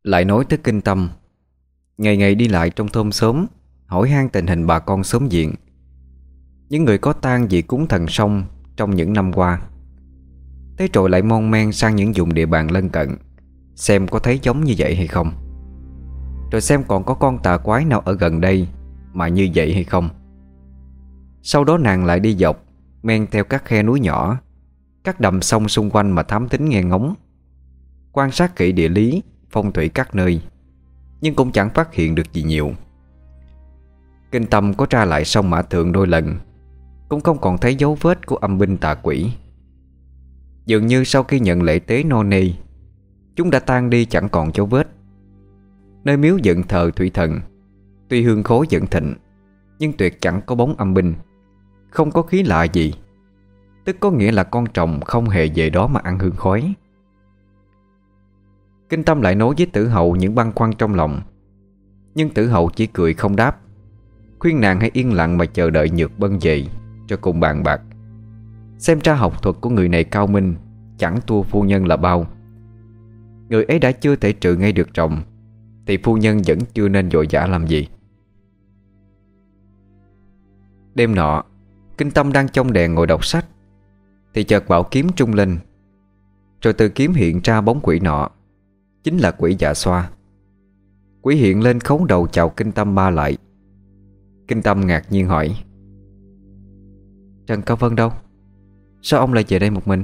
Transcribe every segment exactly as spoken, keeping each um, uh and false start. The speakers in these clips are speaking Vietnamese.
Lại nói tới Kinh Tâm, ngày ngày đi lại trong thôn xóm, hỏi han tình hình bà con xóm diện, những người có tang vì cúng thần sông trong những năm qua. Thế rồi lại mon men sang những vùng địa bàn lân cận, xem có thấy giống như vậy hay không, rồi xem còn có con tà quái nào ở gần đây mà như vậy hay không. Sau đó nàng lại đi dọc men theo các khe núi nhỏ, các đầm sông xung quanh mà thám thính nghe ngóng, quan sát kỹ địa lý, phong thủy các nơi, nhưng cũng chẳng phát hiện được gì nhiều. Kinh Tâm có ra lại sông Mã Thượng đôi lần, cũng không còn thấy dấu vết của âm binh tà quỷ. Dường như sau khi nhận lễ tế no nê, chúng đã tan đi chẳng còn dấu vết. Nơi miếu dựng thờ thủy thần, tuy hương khói vẫn thịnh, nhưng tuyệt chẳng có bóng âm binh, không có khí lạ gì. Tức có nghĩa là con trồng không hề về đó mà ăn hương khói. Kinh Tâm lại nói với Tử Hậu những băn khoăn trong lòng, nhưng Tử Hậu chỉ cười không đáp, khuyên nàng hãy yên lặng mà chờ đợi Nhược Bân về cho cùng bàn bạc. Xem ra học thuật của người này cao minh, chẳng thua phu nhân là bao. Người ấy đã chưa thể trừ ngay được rồng, thì phu nhân vẫn chưa nên vội vã làm gì. Đêm nọ, Kinh Tâm đang trong đèn ngồi đọc sách, thì chợt bảo kiếm trung lên, rồi từ kiếm hiện ra bóng quỷ nọ, chính là quỷ Dạ Xoa. Quỷ hiện lên khấu đầu chào Kinh Tâm ba lại. Kinh Tâm ngạc nhiên hỏi: Trần Cao Vân đâu? Sao ông lại về đây một mình?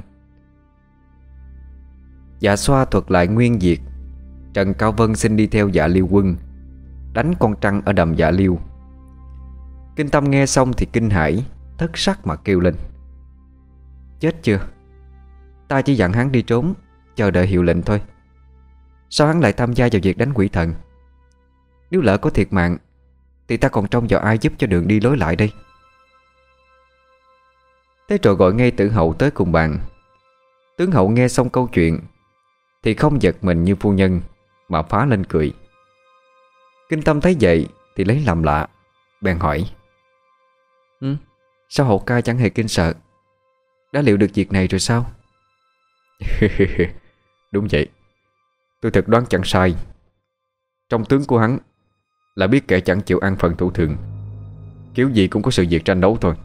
Dạ Xoa thuật lại nguyên việc Trần Cao Vân xin đi theo Dạ Liêu quân đánh con trăng ở đầm Dạ Liêu. Kinh Tâm nghe xong thì kinh hãi, thất sắc mà kêu lên: Chết chưa? Ta chỉ dặn hắn đi trốn, chờ đợi hiệu lệnh thôi. Sao hắn lại tham gia vào việc đánh quỷ thần? Nếu lỡ có thiệt mạng thì ta còn trông vào ai giúp cho đường đi lối lại đây? Thế rồi gọi ngay Tử Hậu tới cùng bàn. Tướng Hậu nghe xong câu chuyện thì không giật mình như phu nhân, mà phá lên cười. Kinh Tâm thấy vậy thì lấy làm lạ, bèn hỏi: ừ, Sao Hậu ca chẳng hề kinh sợ? Đã liệu được việc này rồi sao? Đúng vậy, tôi thật đoán chẳng sai. Trong tướng của hắn là biết kẻ chẳng chịu ăn phần thủ thường, kiểu gì cũng có sự việc tranh đấu thôi.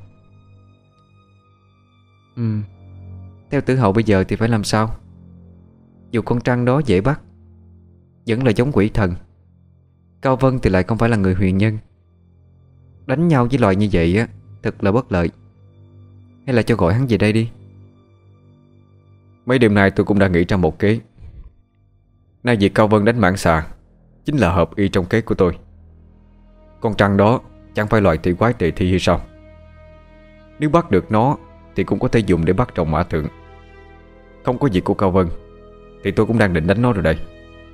Ừ, theo Tử Hậu bây giờ thì phải làm sao? Dù con trăng đó dễ bắt, vẫn là giống quỷ thần. Cao Vân thì lại không phải là người huyền nhân. Đánh nhau với loài như vậy á, thật là bất lợi. Hay là cho gọi hắn về đây đi. Mấy đêm nay tôi cũng đã nghĩ ra một kế. Nay việc Cao Vân đánh mãng xà chính là hợp y trong kế của tôi. Con trăng đó chẳng phải loài thị quái tề thi hay sao? Nếu bắt được nó thì cũng có thể dùng để bắt rồng Mã Thượng. Không có việc của Cao Vân thì tôi cũng đang định đánh nó rồi đây.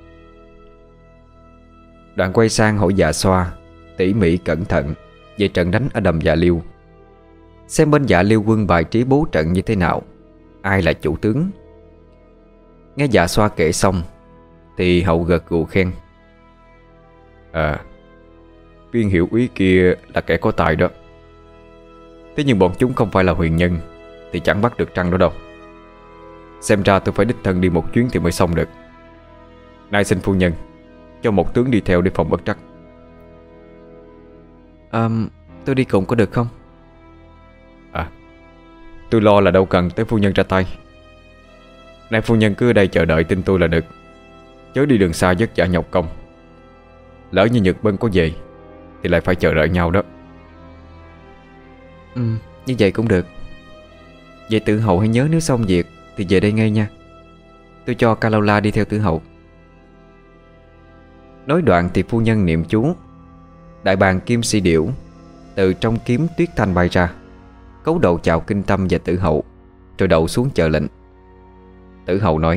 Đoạn quay sang hỏi Dạ Xoa tỉ mỉ cẩn thận về trận đánh ở đầm Dạ Liêu, xem bên Dạ Liêu quân bài trí bố trận như thế nào, ai là chủ tướng. Nghe Dạ Xoa kể xong thì Hậu gật gù khen: À, viên hiệu úy kia là kẻ có tài đó. Thế nhưng bọn chúng không phải là huyền nhân thì chẳng bắt được trăng đó đâu. Xem ra tôi phải đích thân đi một chuyến thì mới xong được. Nay xin phu nhân cho một tướng đi theo để phòng bất trắc. à, Tôi đi cùng có được không? À, tôi lo là đâu cần tới phu nhân ra tay. Nay phu nhân cứ ở đây chờ đợi tin tôi là được, chớ đi đường xa vất vả nhọc công. Lỡ như Nhật Bân có về thì lại phải chờ đợi nhau đó. Ừ, như vậy cũng được. Vậy Tử Hậu hãy nhớ nếu xong việc thì về đây ngay nha. Tôi cho Kalola đi theo Tử Hậu. Nói đoạn thì phu nhân niệm chú. Đại bàng kim si điểu từ trong kiếm tuyết thanh bay ra, cấu đầu chào Kinh Tâm và Tử Hậu, rồi đậu xuống chờ lệnh. Tử Hậu nói: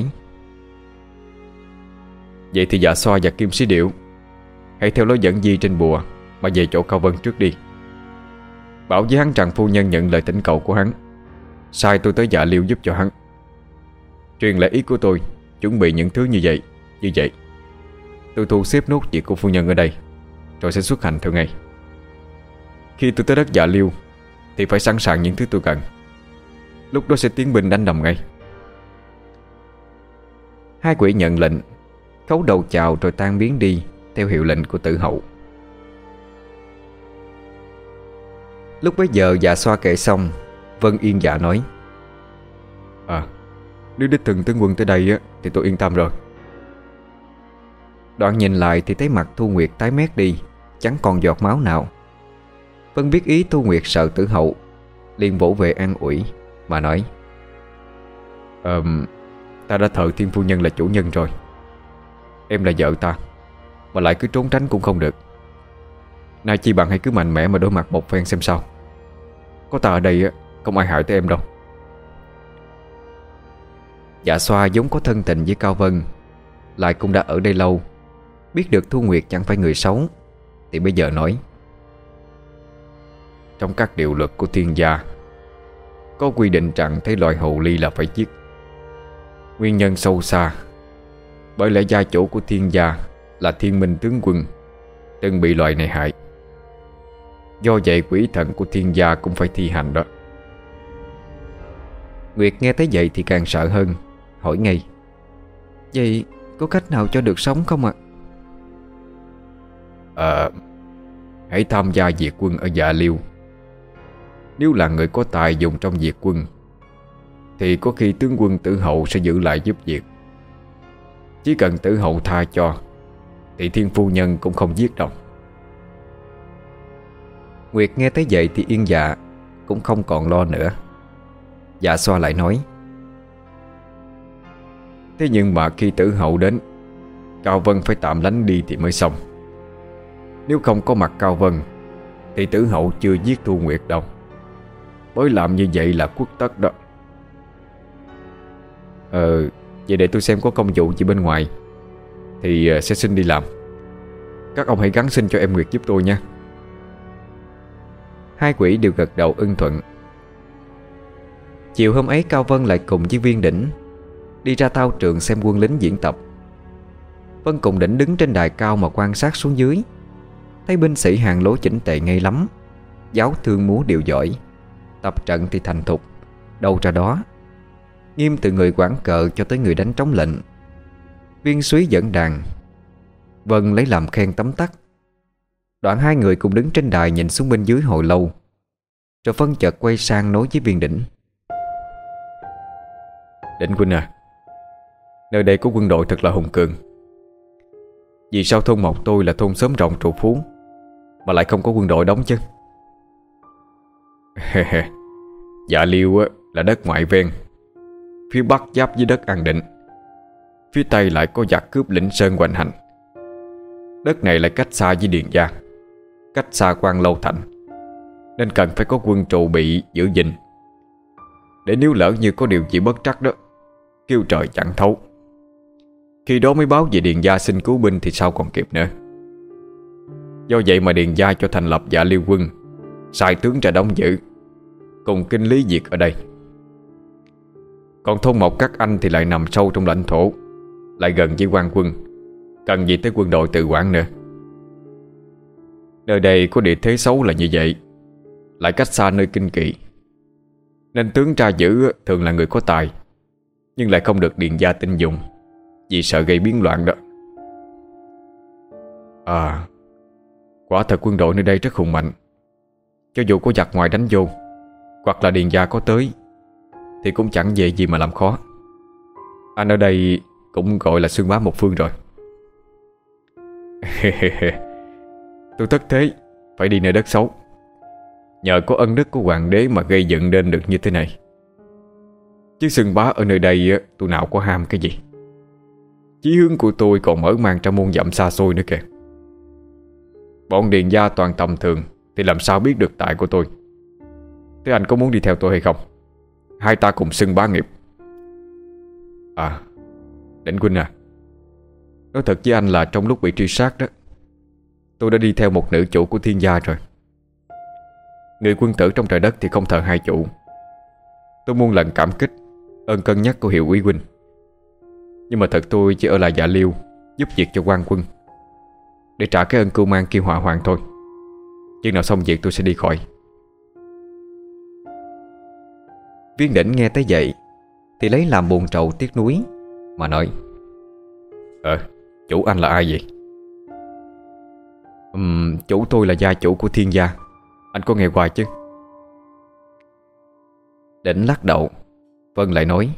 Vậy thì Dạ Xoa và Kim Sĩ Điểu hãy theo lối dẫn di trên bùa mà về chỗ Cao Vân trước đi. Bảo với hắn rằng phu nhân nhận lời thỉnh cầu của hắn, sai tôi tới Dạ Liêu giúp cho hắn. Truyền lại ý của tôi, chuẩn bị những thứ như vậy. Như vậy tôi thu xếp nốt việc của phu nhân ở đây, rồi sẽ xuất hành theo ngày. Khi tôi tới đất Dạ Liêu thì phải sẵn sàng những thứ tôi cần. Lúc đó sẽ tiến binh đánh đầm ngay. Hai quỷ nhận lệnh, khấu đầu chào rồi tan biến đi theo hiệu lệnh của Tử Hậu. Lúc bấy giờ Dạ Xoa kể xong, Vân yên dạ nói: À, nếu đích từng tướng quân tới đây á thì tôi yên tâm rồi. Đoạn nhìn lại thì thấy mặt Thu Nguyệt tái mét đi, chẳng còn giọt máu nào. Vân biết ý Thu Nguyệt sợ Tử Hậu, liền vỗ về an ủi mà nói: Ờ, ta đã thờ Thiên phu nhân là chủ nhân rồi. Em là vợ ta, mà lại cứ trốn tránh cũng không được. Nay chi bằng hãy cứ mạnh mẽ mà đối mặt một phen xem sao. Có ta ở đây á, không ai hại tới em đâu. Dạ Xoa vốn có thân tình với Cao Vân, lại cũng đã ở đây lâu, biết được Thu Nguyệt chẳng phải người xấu, thì bây giờ nói: Trong các điều luật của thiên gia có quy định rằng thấy loài hồ ly là phải giết. Nguyên nhân sâu xa bởi lẽ gia chủ của thiên gia là Thiên Minh tướng quân từng bị loài này hại. Do vậy quỷ thần của thiên gia cũng phải thi hành đó. Nguyệt nghe thấy vậy thì càng sợ hơn, hỏi ngay: Vậy có cách nào cho được sống không ạ? Ờ, hãy tham gia diệt quân ở Dạ Liêu. Nếu là người có tài dùng trong diệt quân thì có khi tướng quân Tử Hậu sẽ giữ lại giúp việc. Chỉ cần Tử Hậu tha cho thì Thiên phu nhân cũng không giết đâu. Nguyệt nghe thấy vậy thì yên dạ, cũng không còn lo nữa. Dạ Xoa lại nói: Thế nhưng mà khi Tử Hậu đến, Cao Vân phải tạm lánh đi thì mới xong. Nếu không có mặt Cao Vân thì Tử Hậu chưa giết Thu Nguyệt đâu. Mới làm như vậy là quốc tất đó. Ờ, vậy để tôi xem có công vụ gì bên ngoài thì sẽ xin đi làm. Các ông hãy gắng xin cho em Nguyệt giúp tôi nha. Hai quỷ đều gật đầu ưng thuận. Chiều hôm ấy Cao Vân lại cùng với Viên Đỉnh đi ra thao trường xem quân lính diễn tập. Vân cùng Đỉnh đứng trên đài cao mà quan sát xuống dưới, thấy binh sĩ hàng lối chỉnh tề ngay lắm, giáo thương múa đều giỏi, tập trận thì thành thục, đâu ra đó, nghiêm từ người quản cờ cho tới người đánh trống lệnh. Viên Súy dẫn đàn, Vân lấy làm khen tấm tắc. Đoạn hai người cùng đứng trên đài nhìn xuống bên dưới hồi lâu, rồi Vân chợt quay sang nói với Viên Đỉnh: Đỉnh huynh à, nơi đây có quân đội thật là hùng cường. Vì sao thôn Mộc tôi là thôn xóm rộng trụ phú mà lại không có quân đội đóng chứ? Dạ Liêu là đất ngoại ven, phía bắc giáp với đất An Định, phía tây lại có giặc cướp Lĩnh Sơn hoành hành. Đất này lại cách xa với Điền Gia, cách xa Quan Lâu Thành, nên cần phải có quân trụ bị giữ gìn, để nếu lỡ như có điều gì bất trắc đó, kêu trời chẳng thấu. Khi đó mới báo về Điền Gia xin cứu binh thì sao còn kịp nữa. Do vậy mà Điền Gia cho thành lập Dạ Liêu quân, sai tướng ra đóng giữ, cùng kinh lý diệt ở đây. Còn thôn Mộc các anh thì lại nằm sâu trong lãnh thổ, lại gần với quan quân, cần gì tới quân đội tự quản nữa. Nơi đây có địa thế xấu là như vậy, lại cách xa nơi kinh kỵ, nên tướng ra giữ thường là người có tài, nhưng lại không được Điền Gia tin dùng, vì sợ gây biến loạn đó. À, quả thật quân đội nơi đây rất hùng mạnh. Cho dù có giặc ngoài đánh vô, hoặc là Điền Gia có tới, thì cũng chẳng dễ gì mà làm khó. Anh ở đây cũng gọi là xương bá một phương rồi. Tôi thất thế phải đi nơi đất xấu, nhờ có ân đức của hoàng đế mà gây dựng nên được như thế này. Chứ xưng bá ở nơi đây tôi nào có ham cái gì. Chí hướng của tôi còn mở mang ra muôn dặm xa xôi nữa kìa. Bọn Điền Gia toàn tầm thường thì làm sao biết được tài của tôi. Thế anh có muốn đi theo tôi hay không? Hai ta cùng xưng bá nghiệp. À, Đỉnh huynh à, nói thật với anh là trong lúc bị truy sát đó, tôi đã đi theo một nữ chủ của thiên gia rồi. Người quân tử trong trời đất thì không thờ hai chủ. Tôi muôn lần cảm kích ơn cân nhắc của hiệu úy huynh, nhưng mà thật tôi chỉ ở lại Dạ Liêu giúp việc cho quan quân, để trả cái ơn cưu mang kia hỏa hoàng thôi. Chừng nào xong việc tôi sẽ đi khỏi. Viên Đỉnh nghe tới vậy thì lấy làm buồn trầu tiếc nuối mà nói: Ờ, Chủ anh là ai vậy? Ừm, chủ tôi là gia chủ của Thiên gia. Anh có nghe hoài chứ? Đỉnh lắc đầu. Vân lại nói: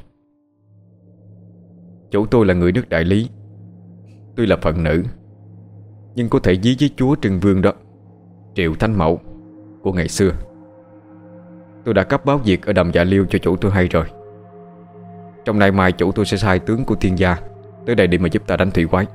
Chủ tôi là người nước Đại Lý. Tuy là phận nữ, nhưng có thể dí với chúa Trưng Vương đó, Triệu Thánh Mẫu của ngày xưa. Tôi đã cấp báo việc ở đầm Dạ Liêu cho chủ tôi hay rồi. Trong nay mai chủ tôi sẽ sai tướng của Thiên gia tới đây để mà giúp ta đánh thủy quái.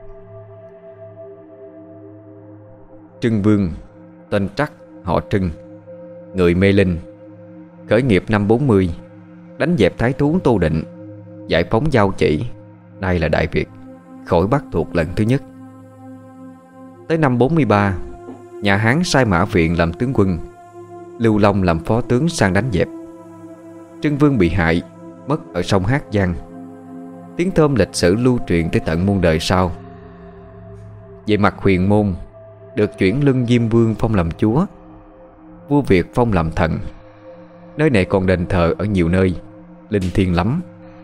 Trưng Vương, tên Trắc, họ Trưng, người Mê Linh, khởi nghiệp năm bốn mươi, đánh dẹp thái thú Tô Định, giải phóng Giao Chỉ, nay là Đại Việt, khỏi Bắc thuộc lần thứ nhất. Tới năm bốn mươi ba, nhà Hán sai Mã Viện làm tướng quân, Lưu Long làm phó tướng sang đánh dẹp. Trưng Vương bị hại, mất ở sông Hát Giang. Tiếng thơm lịch sử lưu truyền tới tận muôn đời sau. Về mặt huyền môn, được chuyển Lưng Diêm Vương phong làm chúa, vua Việt phong làm thần. Nơi này còn đền thờ ở nhiều nơi, linh thiêng lắm.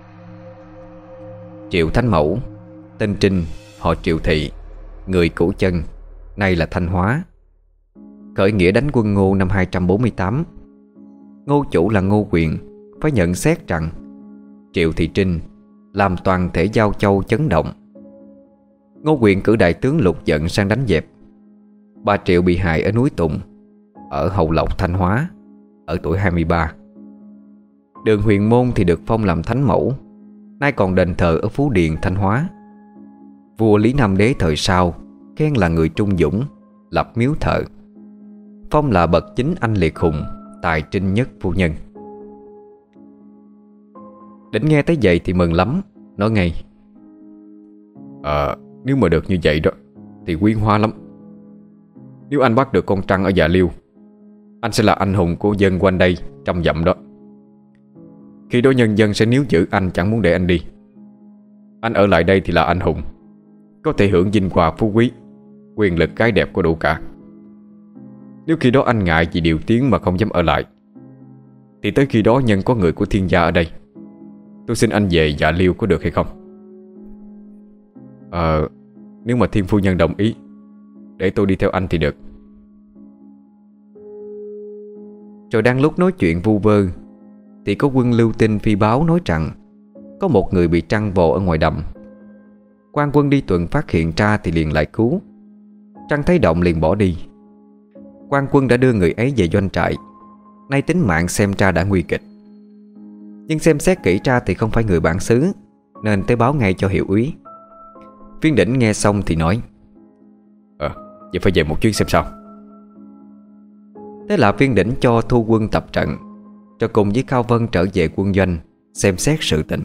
Triệu Thánh Mẫu, tên Trinh, họ Triệu Thị, người Cửu Chân, nay là Thanh Hóa, khởi nghĩa đánh quân Ngô năm hai trăm bốn mươi tám. Ngô chủ là Ngô Quyền phải nhận xét rằng Triệu Thị Trinh làm toàn thể Giao Châu chấn động. Ngô Quyền cử đại tướng Lục Dận sang đánh dẹp. Bà Triệu bị hại ở núi Tùng, ở Hậu Lộc, Thanh Hóa, ở tuổi hai mươi ba. Đường Huyền Môn thì được phong làm Thánh Mẫu, nay còn đền thờ ở Phú Điền, Thanh Hóa. Vua Lý Nam Đế thời sau khen là người trung dũng, lập miếu thờ, phong là bậc chính anh liệt hùng, tài trinh nhất phu nhân. Đỉnh nghe tới vậy thì mừng lắm, nói ngay: Ờ, nếu mà được như vậy đó thì quý hóa lắm. Nếu anh bắt được con trăng ở Dạ Liêu, anh sẽ là anh hùng của dân quanh đây trăm dặm đó. Khi đó nhân dân sẽ níu giữ anh, chẳng muốn để anh đi. Anh ở lại đây thì là anh hùng, có thể hưởng vinh hoa phú quý, quyền lực cái đẹp của đủ cả. Nếu khi đó anh ngại vì điều tiếng mà không dám ở lại, thì tới khi đó nhân có người của Thiên gia ở đây, tôi xin anh về Dạ Liêu có được hay không? Ờ, nếu mà Thiên phu nhân đồng ý, để tôi đi theo anh thì được. Rồi đang lúc nói chuyện vu vơ thì có quân lưu tin phi báo nói rằng có một người bị trăng vồ ở ngoài đầm. Quan quân đi tuần phát hiện ra thì liền lại cứu. Trăng thấy động liền bỏ đi. Quan quân đã đưa người ấy về doanh trại. Nay tính mạng xem ra đã nguy kịch, nhưng xem xét kỹ ra thì không phải người bản xứ, nên tới báo ngay cho hiệu úy. Viên Đỉnh nghe xong thì nói: Ờ, vậy phải về một chuyến xem sao. Thế là Viên Đỉnh cho thu quân tập trận, cho cùng với Cao Vân trở về quân doanh xem xét sự tình.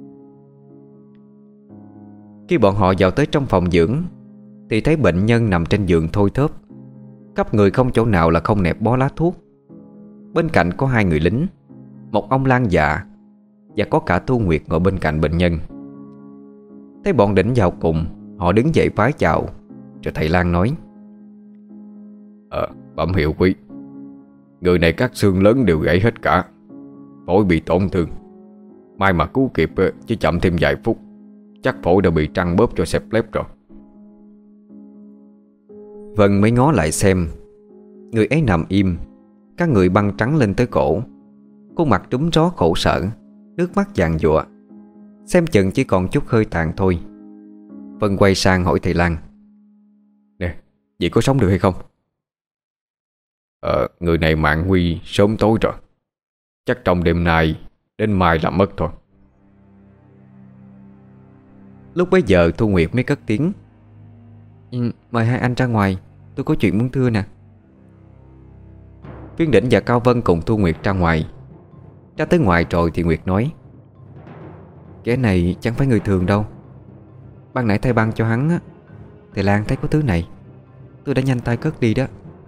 Khi bọn họ vào tới trong phòng dưỡng thì thấy bệnh nhân nằm trên giường thôi thóp, khắp người không chỗ nào là không nẹp bó lá thuốc. Bên cạnh có hai người lính, một ông lang dạ, và có cả Thu Nguyệt ngồi bên cạnh bệnh nhân. Thấy bọn Đỉnh vào cùng, họ đứng dậy vái chào. Rồi thầy lang nói: Ờ, bẩm hiệu quý, người này các xương lớn đều gãy hết cả, phổi bị tổn thương. May mà cứu kịp, chứ chậm thêm vài phút chắc phổi đã bị trăng bóp cho xẹp lép rồi. Vân mới ngó lại xem. Người ấy nằm im, các người băng trắng lên tới cổ, khuôn mặt trúng gió khổ sở, nước mắt giàn giụa, xem chừng chỉ còn chút hơi tàn thôi. Vân quay sang hỏi thầy lang: Nè, vậy có sống được hay không? Ờ, người này mạng nguy sớm tối rồi, chắc trong đêm nay đến mai là mất thôi. Lúc bấy giờ Thu Nguyệt mới cất tiếng: ừ, Mời hai anh ra ngoài, tôi có chuyện muốn thưa nè. Viên Đỉnh và Cao Vân cùng Thu Nguyệt ra ngoài. Ra tới ngoài rồi thì Nguyệt nói: Kẻ này chẳng phải người thường đâu. Ban nãy thay băng cho hắn á, thầy lang thấy có thứ này, tôi đã nhanh tay cất đi đó.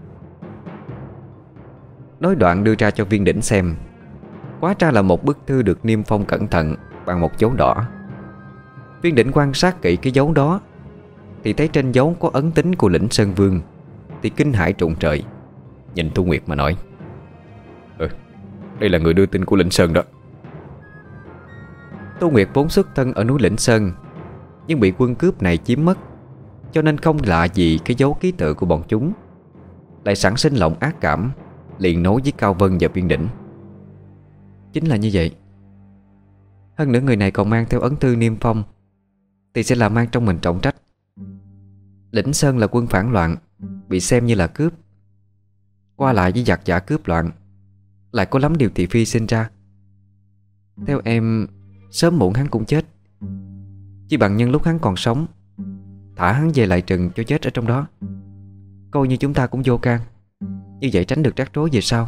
Nói đoạn đưa ra cho Viên Đỉnh xem. Hóa ra là một bức thư được niêm phong cẩn thận bằng một dấu đỏ. Viên Đỉnh quan sát kỹ cái dấu đó thì thấy trên dấu có ấn tín của Lĩnh Sơn Vương, thì kinh hãi trụng trời. Nhìn Thu Nguyệt mà nói: Ừ, đây là người đưa tin của Lĩnh Sơn đó. Thu Nguyệt vốn xuất thân ở núi Lĩnh Sơn, nhưng bị quân cướp này chiếm mất, cho nên không lạ gì cái dấu ký tự của bọn chúng lại sản sinh lòng ác cảm, liền nối với Cao Vân và Viên Đỉnh. Chính là như vậy. Hơn nữa người này còn mang theo ấn thư niêm phong, thì sẽ là mang trong mình trọng trách. Lĩnh Sơn là quân phản loạn, bị xem như là cướp, qua lại với giặc giả cướp loạn, lại có lắm điều thị phi sinh ra. Theo em, sớm muộn hắn cũng chết, chỉ bằng nhân lúc hắn còn sống, thả hắn về lại rừng cho chết ở trong đó, coi như chúng ta cũng vô can. Như vậy tránh được rắc rối về sau.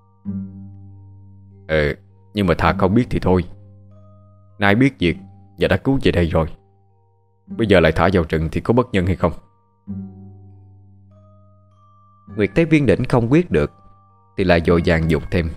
Ờ, nhưng mà thà không biết thì thôi. Nay biết việc và đã cứu về đây rồi, bây giờ lại thả vào rừng thì có bất nhân hay không? Nguyệt thấy Viên Đỉnh không quyết được thì lại vội vàng dục thêm.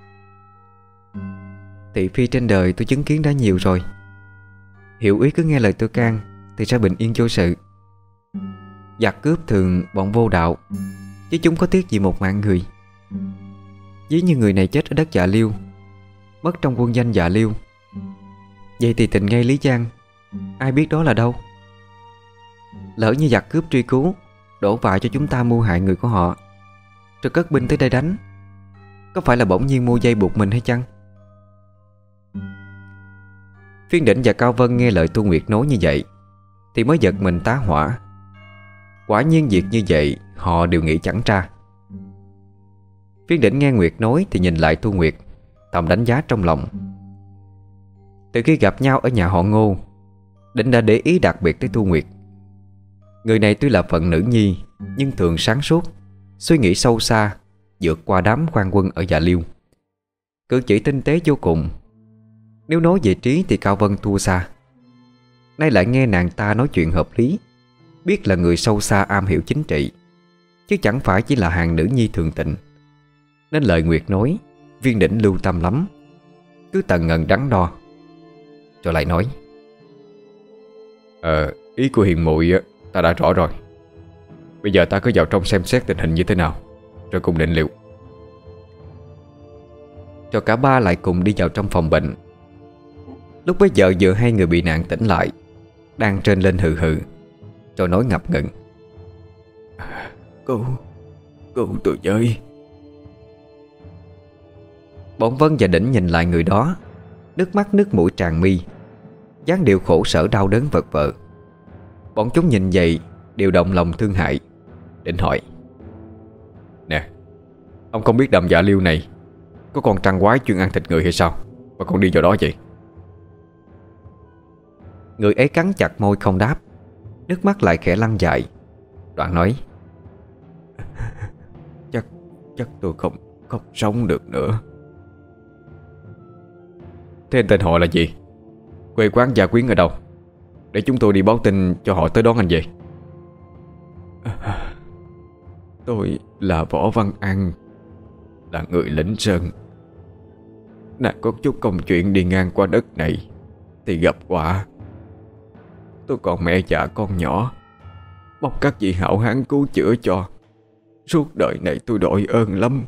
Thị phi trên đời tôi chứng kiến đã nhiều rồi, hiểu ý cứ nghe lời tôi can thì sẽ bình yên vô sự. Giặc cướp thường bọn vô đạo, chứ chúng có tiếc gì một mạng người. Ví như người này chết ở đất Dạ Liêu, mất trong quân danh Dạ Liêu, vậy thì tình ngay Lý Giang ai biết đó là đâu. Lỡ như giặc cướp truy cứu, đổ vạ cho chúng ta mưu hại người của họ, rồi cất binh tới đây đánh, có phải là bỗng nhiên mua dây buộc mình hay chăng? Viên Đỉnh và Cao Vân nghe lời Tu Nguyệt nói như vậy thì mới giật mình tá hỏa. Quả nhiên việc như vậy họ đều nghĩ chẳng ra. Viên Đỉnh nghe Nguyệt nói thì nhìn lại Tu Nguyệt, thầm đánh giá trong lòng. Từ khi gặp nhau ở nhà họ Ngô, Đỉnh đã để ý đặc biệt tới Tu Nguyệt. Người này tuy là phận nữ nhi, nhưng thường sáng suốt, suy nghĩ sâu xa, vượt qua đám quan quân ở Dạ Liêu. Cử chỉ tinh tế vô cùng. Nếu nói về trí thì Cao Vân thua xa. Nay lại nghe nàng ta nói chuyện hợp lý, biết là người sâu xa am hiểu chính trị, chứ chẳng phải chỉ là hàng nữ nhi thường tịnh. Nên lời Nguyệt nói Viên Đỉnh lưu tâm lắm, cứ tần ngần đắn đo, rồi lại nói: Ờ, ý của hiền muội ta đã rõ rồi. Bây giờ ta cứ vào trong xem xét tình hình như thế nào, rồi cùng định liệu. Cho cả ba lại cùng đi vào trong phòng bệnh. Lúc bấy giờ vừa hai người bị nạn tỉnh lại, đang trên lên hừ hừ, rồi nói ngập ngừng: Cứu, cứu tôi với. Bọn Vân và Đỉnh nhìn lại người đó, nước mắt nước mũi tràn mi, dáng điệu khổ sở đau đớn vật vờ. Bọn chúng nhìn vậy đều động lòng thương hại. Định hỏi: Nè, ông không biết đầm Dạ Liêu này có con trăng quái chuyên ăn thịt người hay sao mà còn đi vào đó vậy? Người ấy cắn chặt môi không đáp, nước mắt lại khẽ lăn dài. Đoạn nói: Chắc Chắc tôi không Không sống được nữa. Thế tên họ là gì? Quê quán gia quyến ở đâu, để chúng tôi đi báo tin cho họ tới đón anh về. Tôi là Võ Văn An, là người Lĩnh Sơn. Nàng có chút công chuyện đi ngang qua đất này thì gặp quả. Tôi còn mẹ già con nhỏ, mong các vị hảo hán cứu chữa cho. Suốt đời này tôi đội ơn lắm.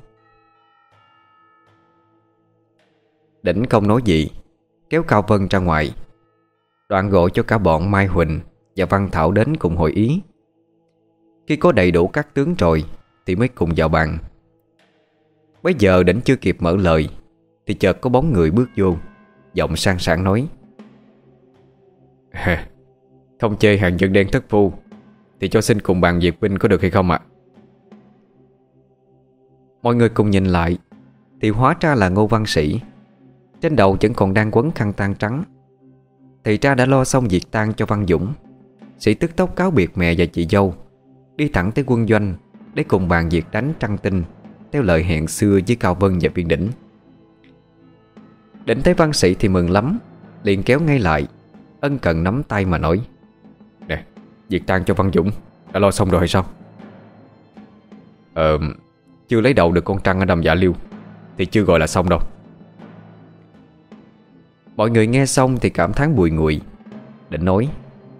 Đỉnh không nói gì, kéo Cao Vân ra ngoài, đoạn gọi cho cả bọn Mai Huỳnh và Văn Thảo đến cùng hội ý. Khi có đầy đủ các tướng rồi thì mới cùng vào bàn. Bây giờ Đỉnh chưa kịp mở lời thì chợt có bóng người bước vô, giọng sang sảng nói: Không chê hàng dân đen thất phu thì cho xin cùng bàn việc binh có được hay không ạ? Mọi người cùng nhìn lại thì hóa ra là Ngô Văn Sĩ. Trên đầu vẫn còn đang quấn khăn tang trắng. Thì ra đã lo xong việc tang cho Văn Dũng. Sĩ tức tốc cáo biệt mẹ và chị dâu, đi thẳng tới quân doanh để cùng bàn việc đánh Trăng Tinh theo lời hẹn xưa với Cao Vân và Viên Đỉnh. Đỉnh thấy Văn Sĩ thì mừng lắm, liền kéo ngay lại, ân cần nắm tay mà nói: Nè, việc tang cho Văn Dũng đã lo xong rồi hay sao? Ờ, chưa lấy đầu được con trăng ở đầm Dạ Liêu thì chưa gọi là xong đâu. Mọi người nghe xong thì cảm thán bùi ngùi. Định nói: